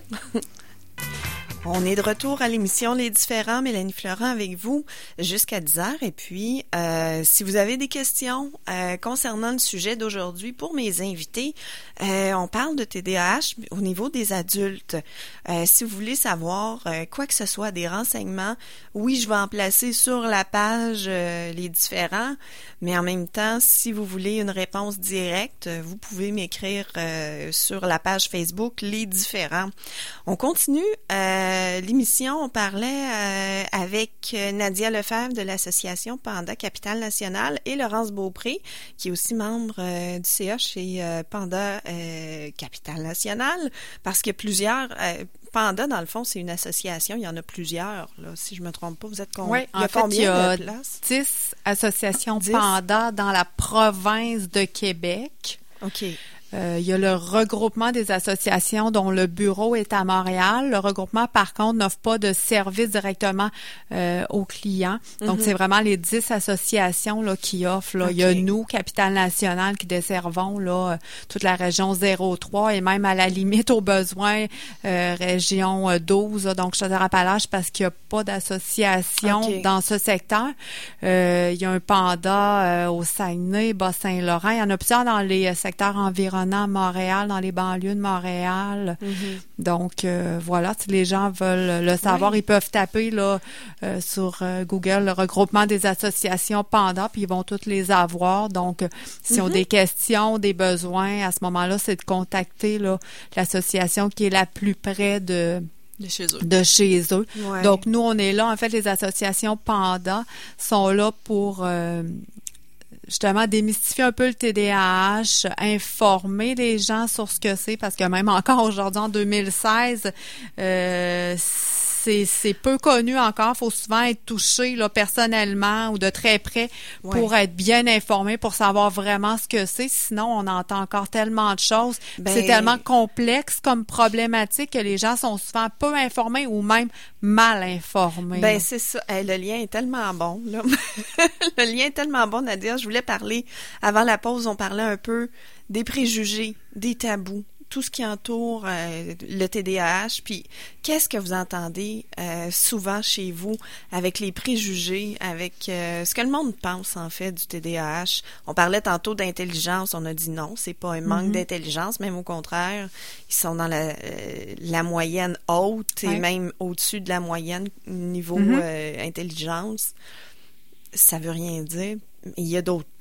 On est de retour à l'émission Les Différents, Mélanie Florent avec vous jusqu'à dix heures. Et puis, euh, si vous avez des questions euh, concernant le sujet d'aujourd'hui pour mes invités, euh, on parle de T D A H au niveau des adultes. Euh, si vous voulez savoir euh, quoi que ce soit, des renseignements, oui, je vais en placer sur la page euh, Les Différents, mais en même temps, si vous voulez une réponse directe, vous pouvez m'écrire euh, sur la page Facebook Les Différents. On continue euh, Euh, l'émission, on parlait euh, avec Nadia Lefebvre de l'association Panda Capitale Nationale et Laurence Beaupré, qui est aussi membre euh, du C A chez euh, Panda euh, Capitale Nationale, parce qu'il y a plusieurs... Euh, Panda, dans le fond, c'est une association. Il y en a plusieurs, là, si je ne me trompe pas. Vous êtes con... Oui, il y a en fait, combien il y a de places? dix associations dix Panda dans la province de Québec. OK. Euh, il y a le regroupement des associations dont le bureau est à Montréal. Le regroupement, par contre, n'offre pas de service directement euh, aux clients. Donc, mm-hmm. c'est vraiment les dix associations là, qui offrent. Là. Okay. Il y a nous, Capitale Nationale, qui desservons là, toute la région zéro trois et même à la limite, au besoin, euh, région douze, là, donc Chaudière-Appalaches, parce qu'il n'y a pas d'association okay. dans ce secteur. Euh, il y a un Panda euh, au Saguenay, Bas-Saint-Laurent. Il y en a plusieurs dans les secteurs environnants à Montréal, dans les banlieues de Montréal. Mm-hmm. Donc, euh, voilà, si les gens veulent le savoir, oui. ils peuvent taper là euh, sur euh, Google le regroupement des associations Panda, puis ils vont toutes les avoir. Donc, euh, s'ils mm-hmm. ont des questions, des besoins, à ce moment-là, c'est de contacter là, l'association qui est la plus près de... De chez eux. De chez eux. Ouais. Donc, nous, on est là. En fait, les associations Panda sont là pour... Euh, justement démystifier un peu le T D A H, informer les gens sur ce que c'est, parce que même encore aujourd'hui, en deux mille seize, euh, c'est, c'est peu connu encore. Il faut souvent être touché là, personnellement ou de très près pour ouais. être bien informé, pour savoir vraiment ce que c'est. Sinon, on entend encore tellement de choses. Ben, c'est tellement complexe comme problématique que les gens sont souvent peu informés ou même mal informés. Ben c'est ça. Hey, le lien est tellement bon. Là. Le lien est tellement bon, Nadia. Je voulais parler, avant la pause, on parlait un peu des préjugés, des tabous, tout ce qui entoure euh, le T D A H. Puis, qu'est-ce que vous entendez euh, souvent chez vous avec les préjugés, avec euh, ce que le monde pense, en fait, du T D A H? On parlait tantôt d'intelligence. On a dit non, c'est pas un manque mm-hmm. d'intelligence, même au contraire. Ils sont dans la, euh, la moyenne haute et ouais. même au-dessus de la moyenne niveau mm-hmm. euh, intelligence. Ça veut rien dire. Il y a d'autres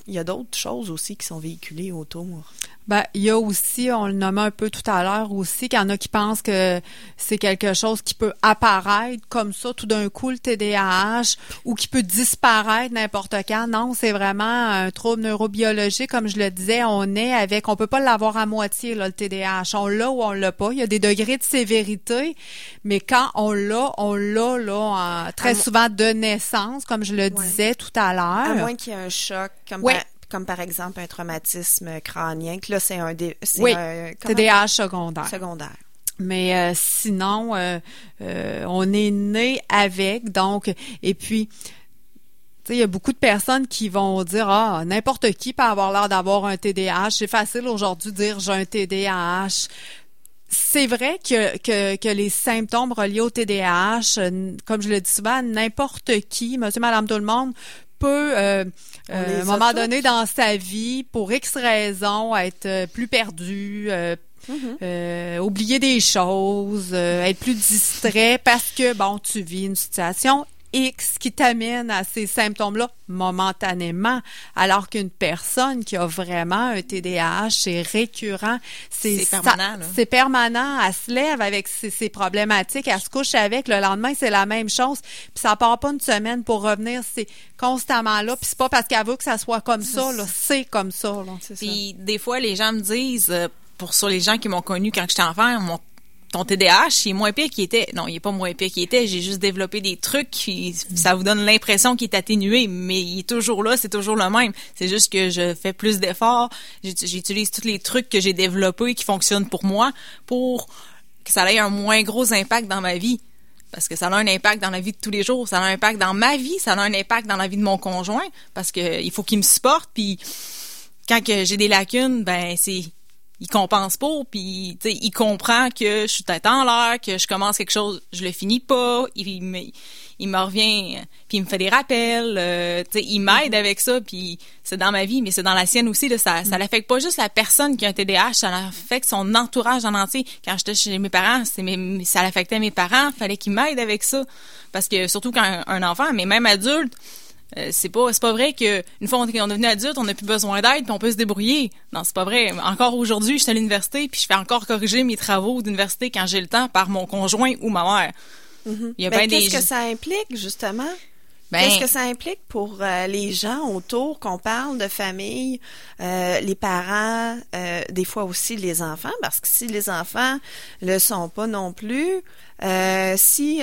il y a d'autres choses aussi qui sont véhiculées autour. Ben, il y a aussi, on le nommait un peu tout à l'heure aussi, qu'il y en a qui pensent que c'est quelque chose qui peut apparaître comme ça tout d'un coup, le T D A H, ou qui peut disparaître n'importe quand. Non, c'est vraiment un trouble neurobiologique, comme je le disais, on est avec, on peut pas l'avoir à moitié, là, le T D A H. On l'a ou on l'a pas. Il y a des degrés de sévérité, mais quand on l'a, on l'a, là, en, très mo- souvent de naissance, comme je le ouais. disais tout à l'heure. À moins qu'il y ait un choc, comme oui. par... comme par exemple un traumatisme crânien, que là, c'est un... Dé... c'est oui, un... T D A H secondaire. Secondaire. Mais euh, sinon, euh, euh, on est né avec, donc, et puis, tu sais, il y a beaucoup de personnes qui vont dire, ah, n'importe qui peut avoir l'air d'avoir un T D A H. C'est facile aujourd'hui de dire, j'ai un T D A H. C'est vrai que, que, que les symptômes reliés au T D A H, comme je le dis souvent, n'importe qui, monsieur, madame, tout le monde, peut, euh, euh, à un moment donné dans sa vie, pour X raisons, être euh, plus perdu, euh, mm-hmm. euh, oublier des choses, euh, être plus distrait parce que, bon, tu vis une situation X qui t'amène à ces symptômes-là momentanément, alors qu'une personne qui a vraiment un T D A H, c'est récurrent, c'est, c'est permanent, là. C'est permanent, elle se lève avec ses, ses problématiques, elle se couche avec, le lendemain, c'est la même chose, puis ça part pas une semaine pour revenir, c'est constamment là, puis c'est pas parce qu'elle veut que ça soit comme ça, là, c'est comme ça, là. Puis des fois, les gens me disent, euh, pour sur les gens qui m'ont connu quand j'étais enfant, mon ton T D A H, il est moins pire qu'il était. Non, il est pas moins pire qu'il était. J'ai juste développé des trucs qui, ça vous donne l'impression qu'il est atténué, mais il est toujours là, c'est toujours le même. C'est juste que je fais plus d'efforts. J'utilise tous les trucs que j'ai développés qui fonctionnent pour moi pour que ça ait un moins gros impact dans ma vie. Parce que ça a un impact dans la vie de tous les jours. Ça a un impact dans ma vie. Ça a un impact dans la vie de mon conjoint. Parce que il faut qu'il me supporte. Puis quand que j'ai des lacunes, ben c'est... il compense pas, puis tu sais, il comprend que je suis tête en l'air, que je commence quelque chose, je le finis pas, il, il, me, il me revient, puis il me fait des rappels, euh, tu sais, il m'aide mm-hmm. avec ça, puis c'est dans ma vie, mais c'est dans la sienne aussi, là, ça, mm-hmm. ça l'affecte pas juste la personne qui a un T D A H, ça l'affecte son entourage en entier. Quand j'étais chez mes parents, c'est mes, ça l'affectait mes parents, fallait qu'ils m'aident avec ça, parce que surtout quand un, un enfant, mais même adulte, Euh, c'est pas c'est pas vrai que une fois qu'on est devenu adulte, on n'a plus besoin d'aide puis on peut se débrouiller. Non, c'est pas vrai. Encore aujourd'hui, je suis à l'université puis je fais encore corriger mes travaux d'université quand j'ai le temps par mon conjoint ou ma mère. Mm-hmm. Il y a ben, qu'est-ce des... que ça implique justement? Ben, qu'est-ce que ça implique pour euh, les gens autour, qu'on parle de famille, euh, les parents, euh, des fois aussi les enfants, parce que si les enfants le sont pas non plus, euh, si,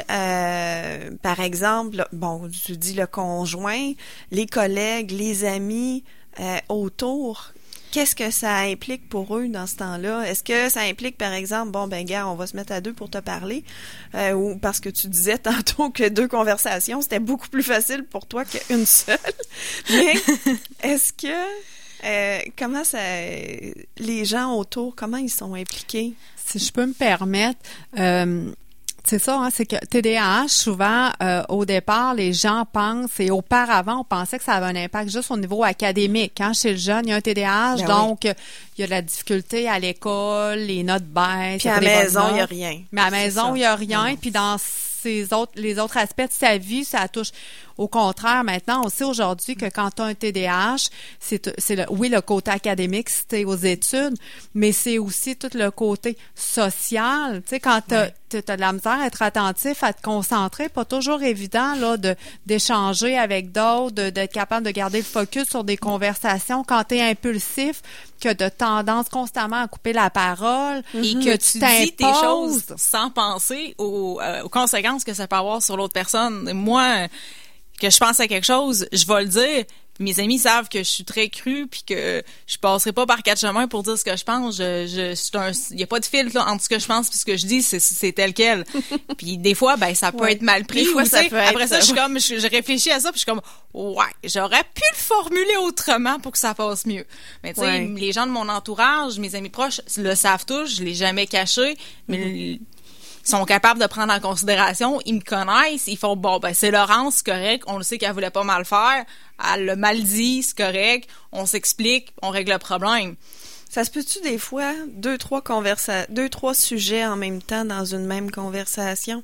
euh, par exemple, bon, tu dis le conjoint, les collègues, les amis euh, autour, qu'est-ce que ça implique pour eux dans ce temps-là? Est-ce que ça implique, par exemple, bon, ben, gars, on va se mettre à deux pour te parler, euh, ou parce que tu disais tantôt que deux conversations, c'était beaucoup plus facile pour toi qu'une seule. Mais est-ce que, euh, comment ça, les gens autour, comment ils sont impliqués? Si je peux me permettre, euh, c'est ça, hein, c'est que T D A H, souvent, euh, au départ, les gens pensent, et auparavant, on pensait que ça avait un impact juste au niveau académique. Quand chez le jeune, il y a un T D A H, ben donc oui. il y a de la difficulté à l'école, les notes baissent. Puis à la maison, il n'y a rien. Mais à la maison, il n'y a rien. Puis dans ces autres, les autres aspects de sa vie, ça touche. Au contraire, maintenant, on sait aujourd'hui que quand tu as un T D A H, c'est, c'est le, oui, le côté académique, c'est aux études, mais c'est aussi tout le côté social. Tu sais, quand tu as de la misère à être attentif, à te concentrer, pas toujours évident là de d'échanger avec d'autres, de, d'être capable de garder le focus sur des conversations quand tu es impulsif, que de tendance constamment à couper la parole et mm-hmm. que tu dis tes choses sans penser aux, euh, aux conséquences que ça peut avoir sur l'autre personne. Moi, que je pense à quelque chose, je vais le dire. Mes amis savent que je suis très crue puis que je passerai pas par quatre chemins pour dire ce que je pense. Je, je, il y a pas de filtre là, entre ce que je pense et ce que je dis, c'est, c'est tel quel. Puis des fois, ben ça peut ouais. être mal pris. Des fois, ça peut après être, ça, je suis comme, je, je réfléchis à ça puis je suis comme, ouais, j'aurais pu le formuler autrement pour que ça passe mieux. Mais tu sais, ouais. les gens de mon entourage, mes amis proches, le savent tous. Je l'ai jamais caché, mais mm-hmm. sont capables de prendre en considération, ils me connaissent, ils font bon ben c'est Laurence, c'est correct, on le sait qu'elle voulait pas mal faire, elle l'a mal dit, c'est correct, on s'explique, on règle le problème. Ça se peut-tu des fois deux trois conversa deux trois sujets en même temps dans une même conversation?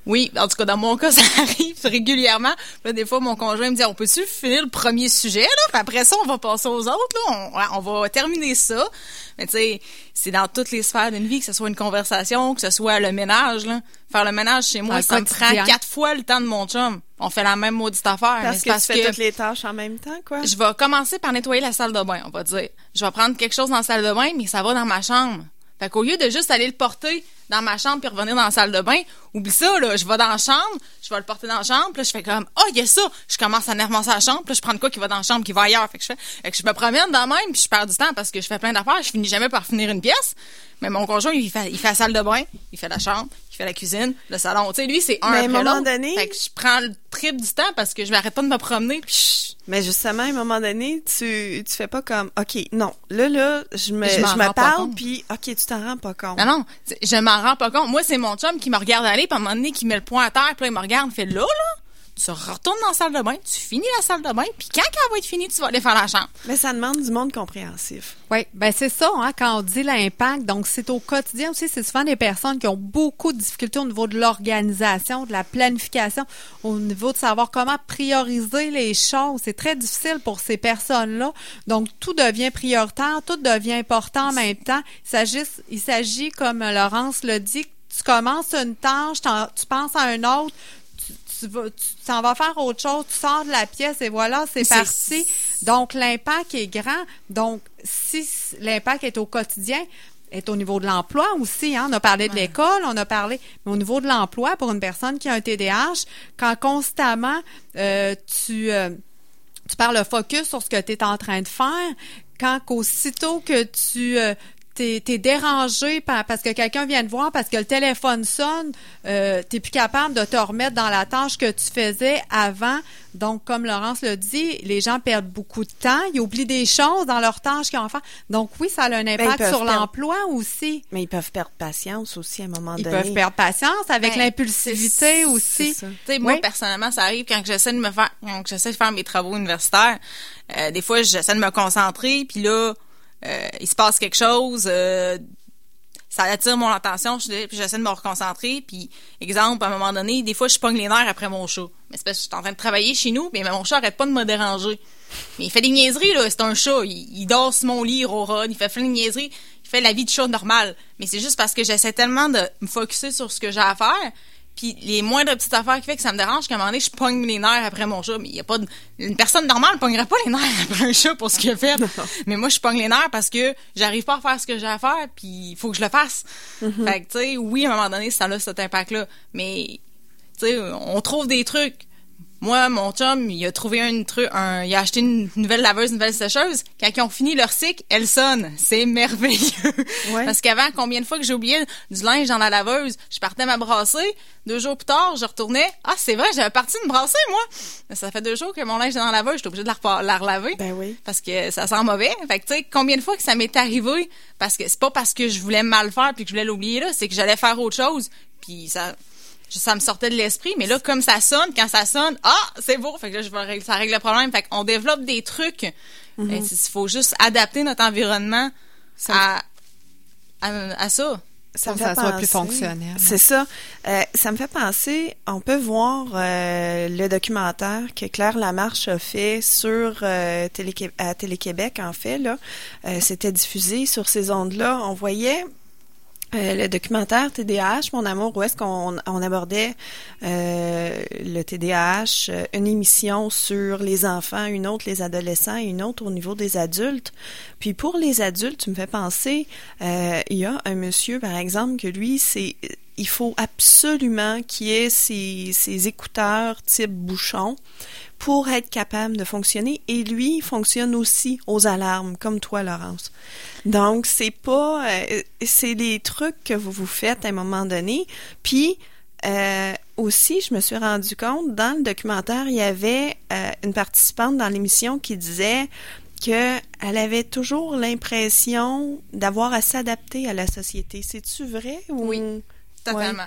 Oui, en tout cas, dans mon cas, ça arrive régulièrement. Là, des fois, mon conjoint me dit, on peut-tu finir le premier sujet, là? Puis après ça, on va passer aux autres, là. On, on va terminer ça. Mais tu sais, c'est dans toutes les sphères d'une vie, que ce soit une conversation, que ce soit le ménage, là. Faire le ménage chez moi, ça me prend quatre fois le temps de mon chum. On fait la même maudite affaire. Parce mais que parce tu fais que toutes les tâches en même temps, quoi. Je vais commencer par nettoyer la salle de bain, on va dire. Je vais prendre quelque chose dans la salle de bain, mais ça va dans ma chambre. Fait qu'au lieu de juste aller le porter dans ma chambre puis revenir dans la salle de bain, oublie ça, là, je vais dans la chambre, je vais le porter dans la chambre, puis là, je fais comme, oh, il y a ça! Je commence à ramasser la chambre, puis là, je prends de quoi qui va dans la chambre, qui va ailleurs. Fait que je fais, fait que je me promène dans même, puis je perds du temps parce que je fais plein d'affaires, je finis jamais par finir une pièce. Mais mon conjoint, il fait, il fait la salle de bain, il fait la chambre, il fait la cuisine, le salon. Tu sais, lui, c'est un mais après l'autre. à un moment donné... Fait que je prends le triple du temps parce que je m'arrête pas de me promener, puis je... Mais justement, à un moment donné, tu tu fais pas comme, OK, non, là, là, je me, je, je me parle, compte. puis OK, tu t'en rends pas compte. Non, non, je m'en rends pas compte. Moi, c'est mon chum qui me regarde aller, puis à un moment donné, qui met le poing à terre, puis là, il me regarde, il fait là, là, tu retournes dans la salle de bain, tu finis la salle de bain, puis quand elle va être finie, tu vas aller faire la chambre. Mais ça demande du monde compréhensif. Oui, ben c'est ça, hein, quand on dit l'impact, donc c'est au quotidien aussi, c'est souvent des personnes qui ont beaucoup de difficultés au niveau de l'organisation, de la planification, au niveau de savoir comment prioriser les choses. C'est très difficile pour ces personnes-là. Donc, tout devient prioritaire, tout devient important en même temps. Il s'agit, il s'agit, comme Laurence le dit, tu commences une tâche, tu penses à un autre, tu vas, tu t'en vas faire autre chose, tu sors de la pièce et voilà, c'est, c'est parti. Donc, l'impact est grand. Donc, si l'impact est au quotidien, est au niveau de l'emploi aussi, hein. On a parlé de ouais. l'école, on a parlé, mais au niveau de l'emploi, pour une personne qui a un T D A H, quand constamment euh, tu, euh, tu perds le focus sur ce que tu es en train de faire, quand qu'aussitôt que tu... Euh, T'es, t'es dérangé par, parce que quelqu'un vient te voir, parce que le téléphone sonne, euh, t'es plus capable de te remettre dans la tâche que tu faisais avant. Donc, comme Laurence le dit, les gens perdent beaucoup de temps, ils oublient des choses dans leurs tâches qu'ils ont à faire. Donc, oui, ça a un impact sur perdre, l'emploi aussi. Mais ils peuvent perdre patience aussi à un moment ils donné. Ils peuvent perdre patience avec ben, l'impulsivité c'est, aussi. Tu sais, moi, oui. personnellement, ça arrive quand j'essaie de me faire, quand j'essaie de faire mes travaux universitaires, euh, des fois, j'essaie de me concentrer, puis là, Euh, il se passe quelque chose, euh, ça attire mon attention, je, puis j'essaie de me reconcentrer, puis exemple, à un moment donné, des fois, je pogne les nerfs après mon chat. Mais c'est parce que je suis en train de travailler chez nous, mais mon chat arrête pas de me déranger. Mais il fait des niaiseries, là, c'est un chat, il, il dort sur mon lit, il ronronne, il fait plein de niaiseries, il fait la vie de chat normale. Mais c'est juste parce que j'essaie tellement de me focusser sur ce que j'ai à faire, puis les moindres petites affaires qui fait que ça me dérange, qu'à un moment donné, je pogne les nerfs après mon chat. Mais il y a pas de... Une personne normale pognerait pas les nerfs après un chat pour ce qu'il a fait. Mais moi, je pogne les nerfs parce que j'arrive pas à faire ce que j'ai à faire, puis il faut que je le fasse. Mm-hmm. Fait que, tu sais, oui, à un moment donné, ça a cet impact-là. Mais, tu sais, on trouve des trucs. Moi, mon chum, il a trouvé un truc, un, il a acheté une nouvelle laveuse, une nouvelle sécheuse. Quand ils ont fini leur cycle, elle sonne. C'est merveilleux. Ouais. Parce qu'avant, combien de fois que j'ai oublié du linge dans la laveuse, je partais ma brasser. Deux jours plus tard, je retournais. Ah, c'est vrai, j'avais parti de me brasser, moi. Mais ça fait deux jours que mon linge est dans la laveuse, j'étais obligée de la, repa- la relaver. Ben oui. Parce que ça sent mauvais. Fait que, tu sais, combien de fois que ça m'est arrivé, parce que c'est pas parce que je voulais mal faire puis que je voulais l'oublier là, c'est que j'allais faire autre chose. Puis ça... ça me sortait de l'esprit, mais là, comme ça sonne, quand ça sonne, ah, c'est beau, fait que là, je vais régler, ça règle le problème. Fait qu'on développe des trucs. Mm-hmm. Ben, il faut juste adapter notre environnement ça à, à, à ça. Ça me fait ça penser, soit plus fonctionnel. C'est ça. Euh, ça me fait penser, on peut voir euh, le documentaire que Claire Lamarche a fait sur euh, Télé, à Télé-Québec, en fait, là. Euh, c'était diffusé sur ces ondes-là. On voyait... Euh, le documentaire T D A H, Mon amour, où est-ce qu'on on abordait euh, le T D A H, euh, une émission sur les enfants, une autre les adolescents et une autre au niveau des adultes. Puis pour les adultes, tu me fais penser, euh, il y a un monsieur, par exemple, que lui, c'est il faut absolument qu'il ait ses, ses écouteurs type bouchon pour être capable de fonctionner. Et lui, il fonctionne aussi aux alarmes, comme toi, Laurence. Donc, c'est pas... Euh, c'est des trucs que vous vous faites à un moment donné. Puis, euh, aussi, je me suis rendu compte, dans le documentaire, il y avait euh, une participante dans l'émission qui disait qu'elle avait toujours l'impression d'avoir à s'adapter à la société. C'est-tu vrai? Ou... Oui, totalement. Ouais.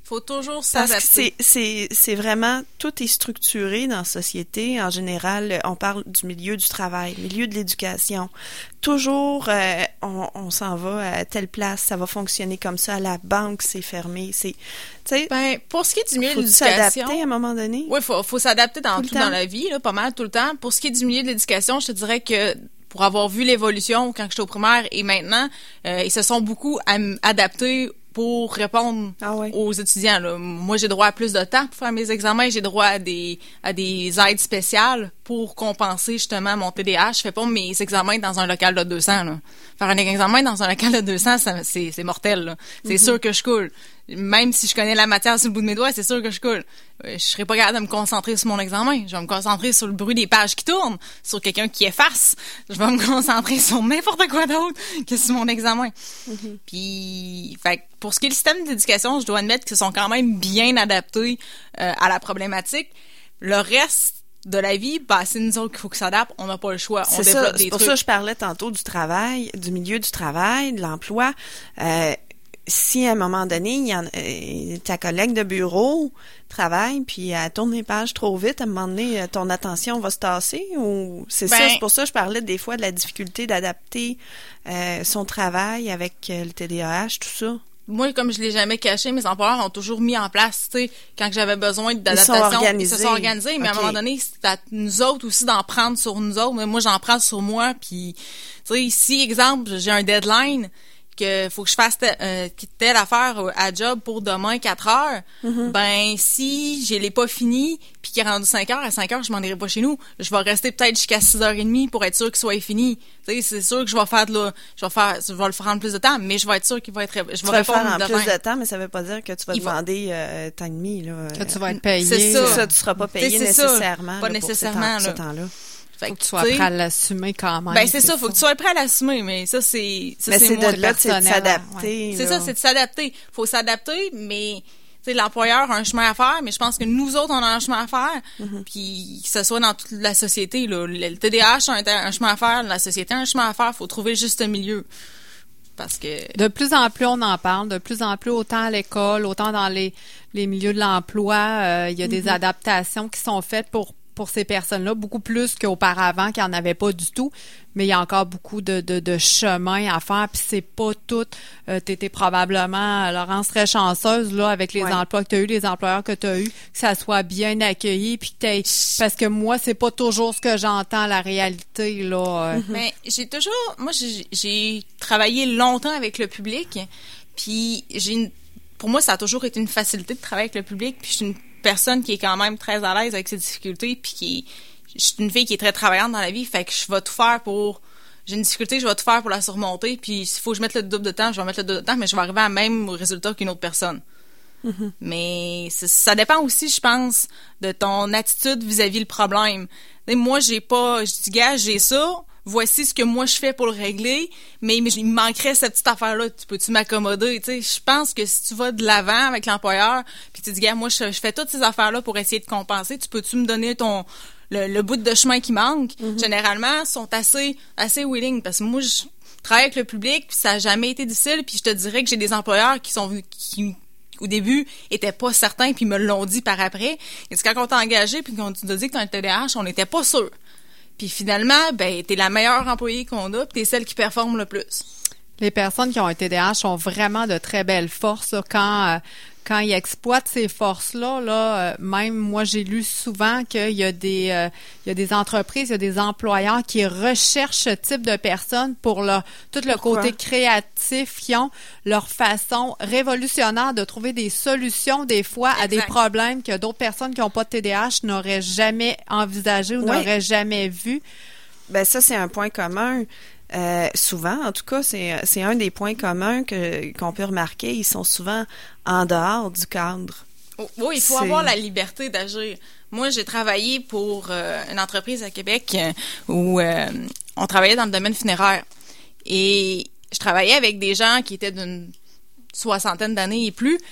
Faut toujours Parce s'adapter. que c'est, c'est, c'est vraiment, tout est structuré dans la société. En général, on parle du milieu du travail, milieu de l'éducation. Toujours, euh, on, on s'en va à telle place, ça va fonctionner comme ça. À la banque, c'est fermé. C'est, tu sais, Ben, pour ce qui est du milieu de faut l'éducation... s'adapter à un moment donné. Oui, faut, faut s'adapter dans tout, Tout tout le dans temps. la vie, là, pas mal tout le temps. Pour ce qui est du milieu de l'éducation, je te dirais que pour avoir vu l'évolution quand j'étais au primaire et maintenant, euh, ils se sont beaucoup am- adaptés pour répondre Ah ouais. aux étudiants. Là. Moi, j'ai droit à plus de temps pour faire mes examens. J'ai droit à des à des aides spéciales pour compenser justement mon T D A H. Je fais pas mes examens dans un local de deux cents. Là. Faire un examen dans un local de deux cents, ça, c'est, c'est mortel. Là. C'est mm-hmm. sûr que je coule. Même si je connais la matière sur le bout de mes doigts, c'est sûr que je coule. Je serais pas capable de me concentrer sur mon examen. Je vais me concentrer sur le bruit des pages qui tournent, sur quelqu'un qui efface. Je vais me concentrer sur n'importe quoi d'autre que sur mon examen. Mm-hmm. Puis, fait, pour ce qui est du système d'éducation, je dois admettre qu'ils sont quand même bien adaptés euh, à la problématique. Le reste de la vie, bah, c'est nous autres qu'il faut que ça s'adapte. On n'a pas le choix. On c'est développe ça, des c'est pour trucs. ça que je parlais tantôt du travail, du milieu du travail, de l'emploi. Euh, si à un moment donné, il y en, euh, ta collègue de bureau travaille, puis elle tourne les pages trop vite, à un moment donné, ton attention va se tasser, ou c'est Ben, ça, c'est pour ça que je parlais des fois de la difficulté d'adapter euh, son travail avec euh, le T D A H, tout ça. Moi, comme je l'ai jamais caché, mes employeurs ont toujours mis en place, tu sais, quand j'avais besoin d'adaptation. Ils sont organisés. Ils se sont organisés, mais okay. à un moment donné, c'est à nous autres aussi d'en prendre sur nous autres. Mais moi, j'en prends sur moi, puis, tu sais, si, exemple, j'ai un deadline, que faut que je fasse te, euh, telle affaire à job pour demain quatre heures, mm-hmm. ben si je l'ai pas fini puis qu'il est rendu cinq heures, à cinq heures je m'en irai pas chez nous, je vais rester peut-être jusqu'à six heures trente pour être sûr qu'il soit fini. Tu sais, c'est sûr que je vais faire de là, je vais faire je vais le faire en plus de temps, mais je vais être sûr qu'il va être je vais tu vas le faire en de plus fin. de temps, mais ça veut pas dire que tu vas Il demander euh, temps et demi là. Que tu vas être payé. C'est ça, ça tu seras pas payé nécessairement, pas là, nécessairement pour ce, temps, là. ce temps-là. Fait faut que tu sois prêt à l'assumer quand même. Ben, c'est, c'est ça, faut ça. que tu sois prêt à l'assumer, mais ça, c'est, ça, mais c'est, c'est moi, de là, c'est de s'adapter. Ouais. C'est ça, c'est de s'adapter. Faut s'adapter, mais, tu sais, l'employeur a un chemin à faire, mais je pense que nous autres, on a un chemin à faire, mm-hmm. puis que ce soit dans toute la société, là. Le T D A H a un, un chemin à faire, la société a un chemin à faire, faut trouver le juste milieu. Parce que... De plus en plus, on en parle, de plus en plus, autant à l'école, autant dans les, les milieux de l'emploi, euh, il y a mm-hmm. des adaptations qui sont faites pour pour ces personnes-là, beaucoup plus qu'auparavant, qu'il n'y en avait pas du tout, mais il y a encore beaucoup de, de, de chemin à faire, puis c'est pas tout. Euh, t'étais probablement, Laurence, très chanceuse, là, avec les ouais. emplois que tu as eu, les employeurs que tu as eu, que ça soit bien accueilli, puis que t'aies... Parce que moi, c'est pas toujours ce que j'entends, la réalité, là. Euh. Mais j'ai toujours... Moi, j'ai, j'ai travaillé longtemps avec le public, puis j'ai une... Pour moi, ça a toujours été une facilité de travailler avec le public, puis je suis une personne qui est quand même très à l'aise avec ses difficultés, puis qui je suis une fille qui est très travaillante dans la vie, fait que je vais tout faire pour j'ai une difficulté, je vais tout faire pour la surmonter, puis s'il faut que je mette le double de temps, je vais mettre le double de temps, mais je vais arriver à même résultat qu'une autre personne. Mm-hmm. Mais ça dépend aussi, je pense, de ton attitude vis-à-vis le problème. Et moi, j'ai pas, je dis gars, j'ai ça, voici ce que moi je fais pour le régler, mais, mais il me manquerait cette petite affaire-là, tu peux-tu m'accommoder, tu sais, je pense que si tu vas de l'avant avec l'employeur, puis tu dis, gars, moi je, je fais toutes ces affaires-là pour essayer de compenser, tu peux-tu me donner ton, le, le bout de chemin qui manque, mm-hmm. généralement, sont assez, assez willing, parce que moi, je travaille avec le public, puis ça a jamais été difficile, puis je te dirais que j'ai des employeurs qui sont, qui, au début, étaient pas certains, puis me l'ont dit par après, et c'est quand on t'a engagé, puis qu'on t'a dit que t'as un T D A H, on n'était pas sûr. Puis finalement, ben t'es la meilleure employée qu'on a, puis t'es celle qui performe le plus. Les personnes qui ont un T D A H ont vraiment de très belles forces là, quand euh, quand ils exploitent ces forces-là. Là, euh, même moi, j'ai lu souvent qu'il y a des euh, il y a des entreprises, il y a des employeurs qui recherchent ce type de personnes pour leur tout le Pourquoi? côté créatif qu'ils ont, leur façon révolutionnaire de trouver des solutions des fois exact. à des problèmes que d'autres personnes qui n'ont pas de T D A H n'auraient jamais envisagé ou oui. n'auraient jamais vu. Ben ça, c'est un point commun. Euh, souvent, en tout cas, c'est c'est un des points communs que qu'on peut remarquer. Ils sont souvent en dehors du cadre. Oh, oui, il faut c'est... avoir la liberté d'agir. Moi, j'ai travaillé pour euh, une entreprise à Québec euh, où euh, on travaillait dans le domaine funéraire. Et je travaillais avec des gens qui étaient d'une soixantaine d'années et plus.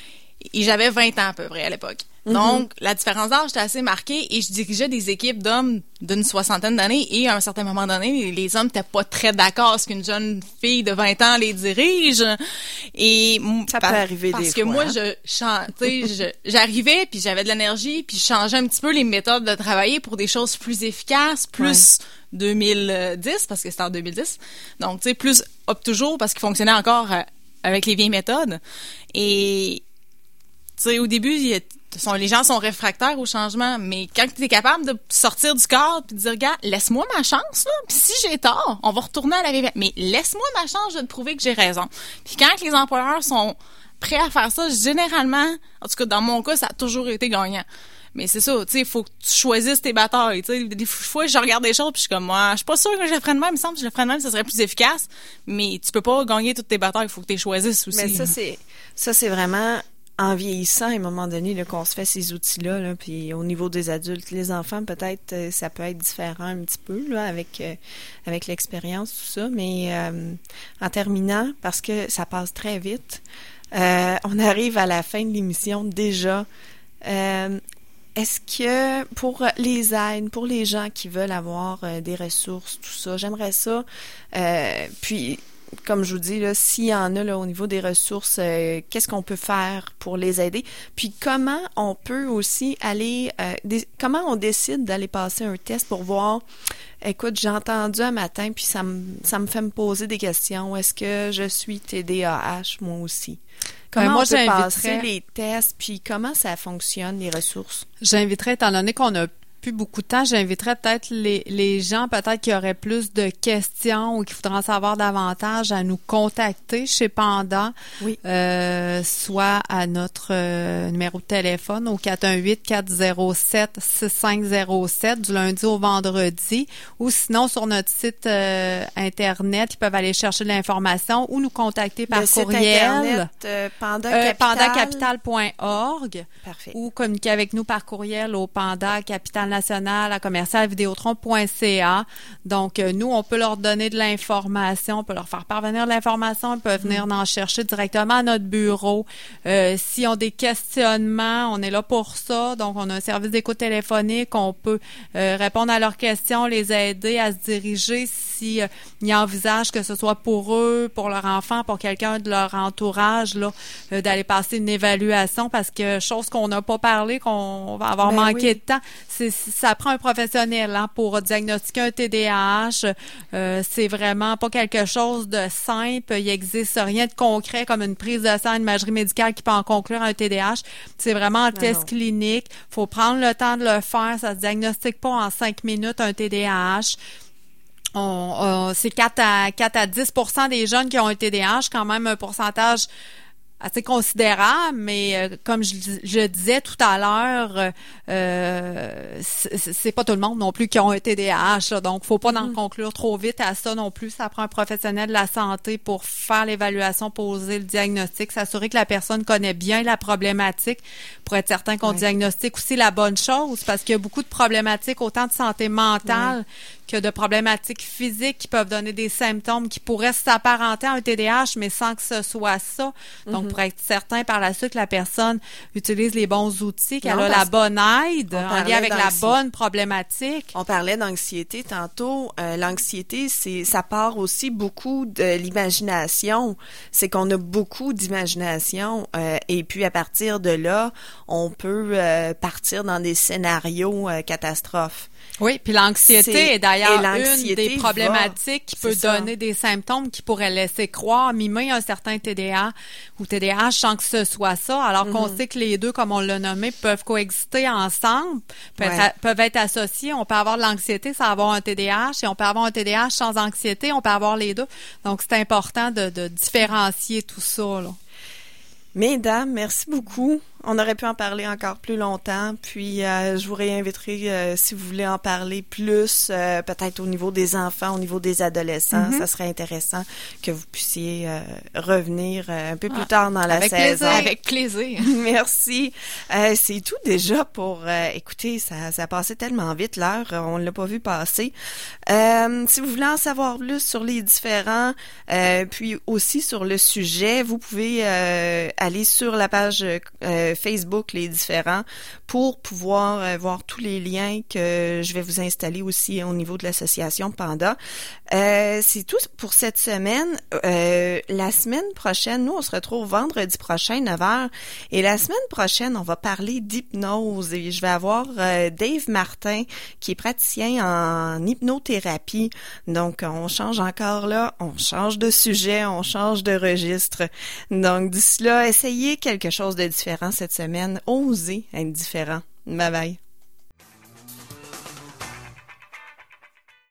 Et j'avais vingt ans à peu près à l'époque. Mm-hmm. Donc, la différence d'âge était assez marquée et je dirigeais des équipes d'hommes d'une soixantaine d'années et à un certain moment donné, les, les hommes n'étaient pas très d'accord à ce qu'une jeune fille de vingt ans les dirige. Et ça par, peut arriver parce des que fois. moi, hein? je, je j'arrivais puis j'avais de l'énergie puis je changeais un petit peu les méthodes de travailler pour des choses plus efficaces, plus ouais. deux mille dix parce que c'était en deux mille dix. Donc, tu sais, plus up toujours parce qu'il fonctionnait encore euh, avec les vieilles méthodes. Et tu sais, au début, il y a, sont, les gens sont réfractaires au changement, mais quand tu es capable de sortir du cadre puis de dire, regarde, laisse-moi ma chance, là, puis si j'ai tort, on va retourner à la vieille, mais laisse-moi ma chance de te prouver que j'ai raison. Puis quand les employeurs sont prêts à faire ça, généralement, en tout cas, dans mon cas, ça a toujours été gagnant. Mais c'est ça, tu sais, il faut que tu choisisses tes batailles, tu sais. Des fois, je regarde des choses puis je suis comme, moi, je suis pas sûre que je le ferais de même, il me semble que je le ferais de même, ça serait plus efficace, mais tu peux pas gagner toutes tes batailles, il faut que tu les choisisses aussi. Mais ça, c'est, ça, c'est vraiment en vieillissant, à un moment donné, là, qu'on se fait ces outils-là, là, puis au niveau des adultes, les enfants, peut-être, euh, ça peut être différent un petit peu, là, avec, euh, avec l'expérience, tout ça, mais euh, en terminant, parce que ça passe très vite, euh, on arrive à la fin de l'émission déjà. Euh, Est-ce que pour les aides, pour les gens qui veulent avoir euh, des ressources, tout ça, j'aimerais ça, euh, puis comme je vous dis, là, s'il y en a là, au niveau des ressources, euh, qu'est-ce qu'on peut faire pour les aider? Puis comment on peut aussi aller, euh, des, comment on décide d'aller passer un test pour voir, écoute, j'ai entendu un matin, puis ça me, ça me fait me poser des questions. Est-ce que je suis T D A H, moi aussi? Comment ben moi, on peut passer les tests, puis comment ça fonctionne, les ressources? J'inviterais, étant donné qu'on a plus beaucoup de temps, j'inviterais peut-être les, les gens peut-être qui auraient plus de questions ou qui voudraient en savoir davantage à nous contacter chez Panda, oui. euh, soit à notre euh, numéro de téléphone au quatre un huit, quatre zéro sept, six cinq zéro sept du lundi au vendredi, ou sinon sur notre site euh, internet, ils peuvent aller chercher de l'information ou nous contacter par Le courriel. Site internet, euh, Panda Capital. Euh, panda capital point org. Parfait. Ou communiquer avec nous par courriel au Panda Capital national à commercial vidéotron point c a. Donc, euh, nous, on peut leur donner de l'information, on peut leur faire parvenir de l'information, ils peuvent venir mmh. en chercher directement à notre bureau. Euh, s'ils ont des questionnements, on est là pour ça. Donc, on a un service d'écoute téléphonique, on peut euh, répondre à leurs questions, les aider à se diriger si euh, ils envisagent que ce soit pour eux, pour leur enfant, pour quelqu'un de leur entourage, là, euh, d'aller passer une évaluation parce que chose qu'on n'a pas parlé, qu'on va avoir ben manqué oui. de temps, c'est ça prend un professionnel hein, pour diagnostiquer un T D A H. Euh, c'est vraiment pas quelque chose de simple. Il n'existe rien de concret comme une prise de sang, une imagerie médicale qui peut en conclure un T D A H. C'est vraiment un non, test non. clinique. Faut prendre le temps de le faire. Ça se diagnostique pas en cinq minutes un T D A H. On, on, c'est quatre à dix pour cent des jeunes qui ont un T D A H, quand même un pourcentage assez considérable, mais euh, comme je, je disais tout à l'heure, euh, c'est, c'est pas tout le monde non plus qui ont un T D A H, là, donc faut pas mm-hmm. en conclure trop vite à ça non plus. Ça prend un professionnel de la santé pour faire l'évaluation, poser le diagnostic, s'assurer que la personne connaît bien la problématique pour être certain qu'on ouais. diagnostique aussi la bonne chose, parce qu'il y a beaucoup de problématiques, autant de santé mentale ouais. que de problématiques physiques qui peuvent donner des symptômes qui pourraient s'apparenter à un T D A H, mais sans que ce soit ça. Donc, mm-hmm. pour être certain par la suite que la personne utilise les bons outils, qu'elle non, a la bonne aide en lien avec la bonne problématique. On parlait d'anxiété tantôt. Euh, l'anxiété, c'est ça part aussi beaucoup de l'imagination. C'est qu'on a beaucoup d'imagination euh, et puis à partir de là, on peut euh, partir dans des scénarios euh, catastrophes. Oui, puis l'anxiété c'est, est d'ailleurs une des problématiques va, qui peut donner ça. Des symptômes qui pourraient laisser croire, mimer un certain T D A ou T D A H sans que ce soit ça, alors mm-hmm. qu'on sait que les deux, comme on l'a nommé, peuvent coexister ensemble, peuvent, ouais. être, peuvent être associés. On peut avoir de l'anxiété sans avoir un T D A H et on peut avoir un T D A H sans anxiété, on peut avoir les deux. Donc, c'est important de, de différencier tout ça, là. Mesdames, merci beaucoup. On aurait pu en parler encore plus longtemps, puis euh, je vous réinviterai euh, si vous voulez en parler plus, euh, peut-être au niveau des enfants, au niveau des adolescents. Mm-hmm. Ça serait intéressant que vous puissiez euh, revenir euh, un peu plus ah, tard dans la avec saison. Plaisir, avec plaisir. Merci. Euh, c'est tout déjà pour... Euh, écoutez, ça, ça a passé tellement vite l'heure, on l'a pas vu passer. Euh, si vous voulez en savoir plus sur les différents, euh, puis aussi sur le sujet, vous pouvez euh, aller sur la page euh, Facebook Les Différents pour pouvoir euh, voir tous les liens que je vais vous installer aussi au niveau de l'association Panda. Euh, c'est tout pour cette semaine. Euh, la semaine prochaine, nous, on se retrouve vendredi prochain, neuf heures. Et la semaine prochaine, on va parler d'hypnose. Et je vais avoir euh, Dave Martin, qui est praticien en hypnothérapie. Donc, on change encore là, on change de sujet, on change de registre. Donc, d'ici là, essayez quelque chose de différent cette semaine. Osez être différent. Bye bye.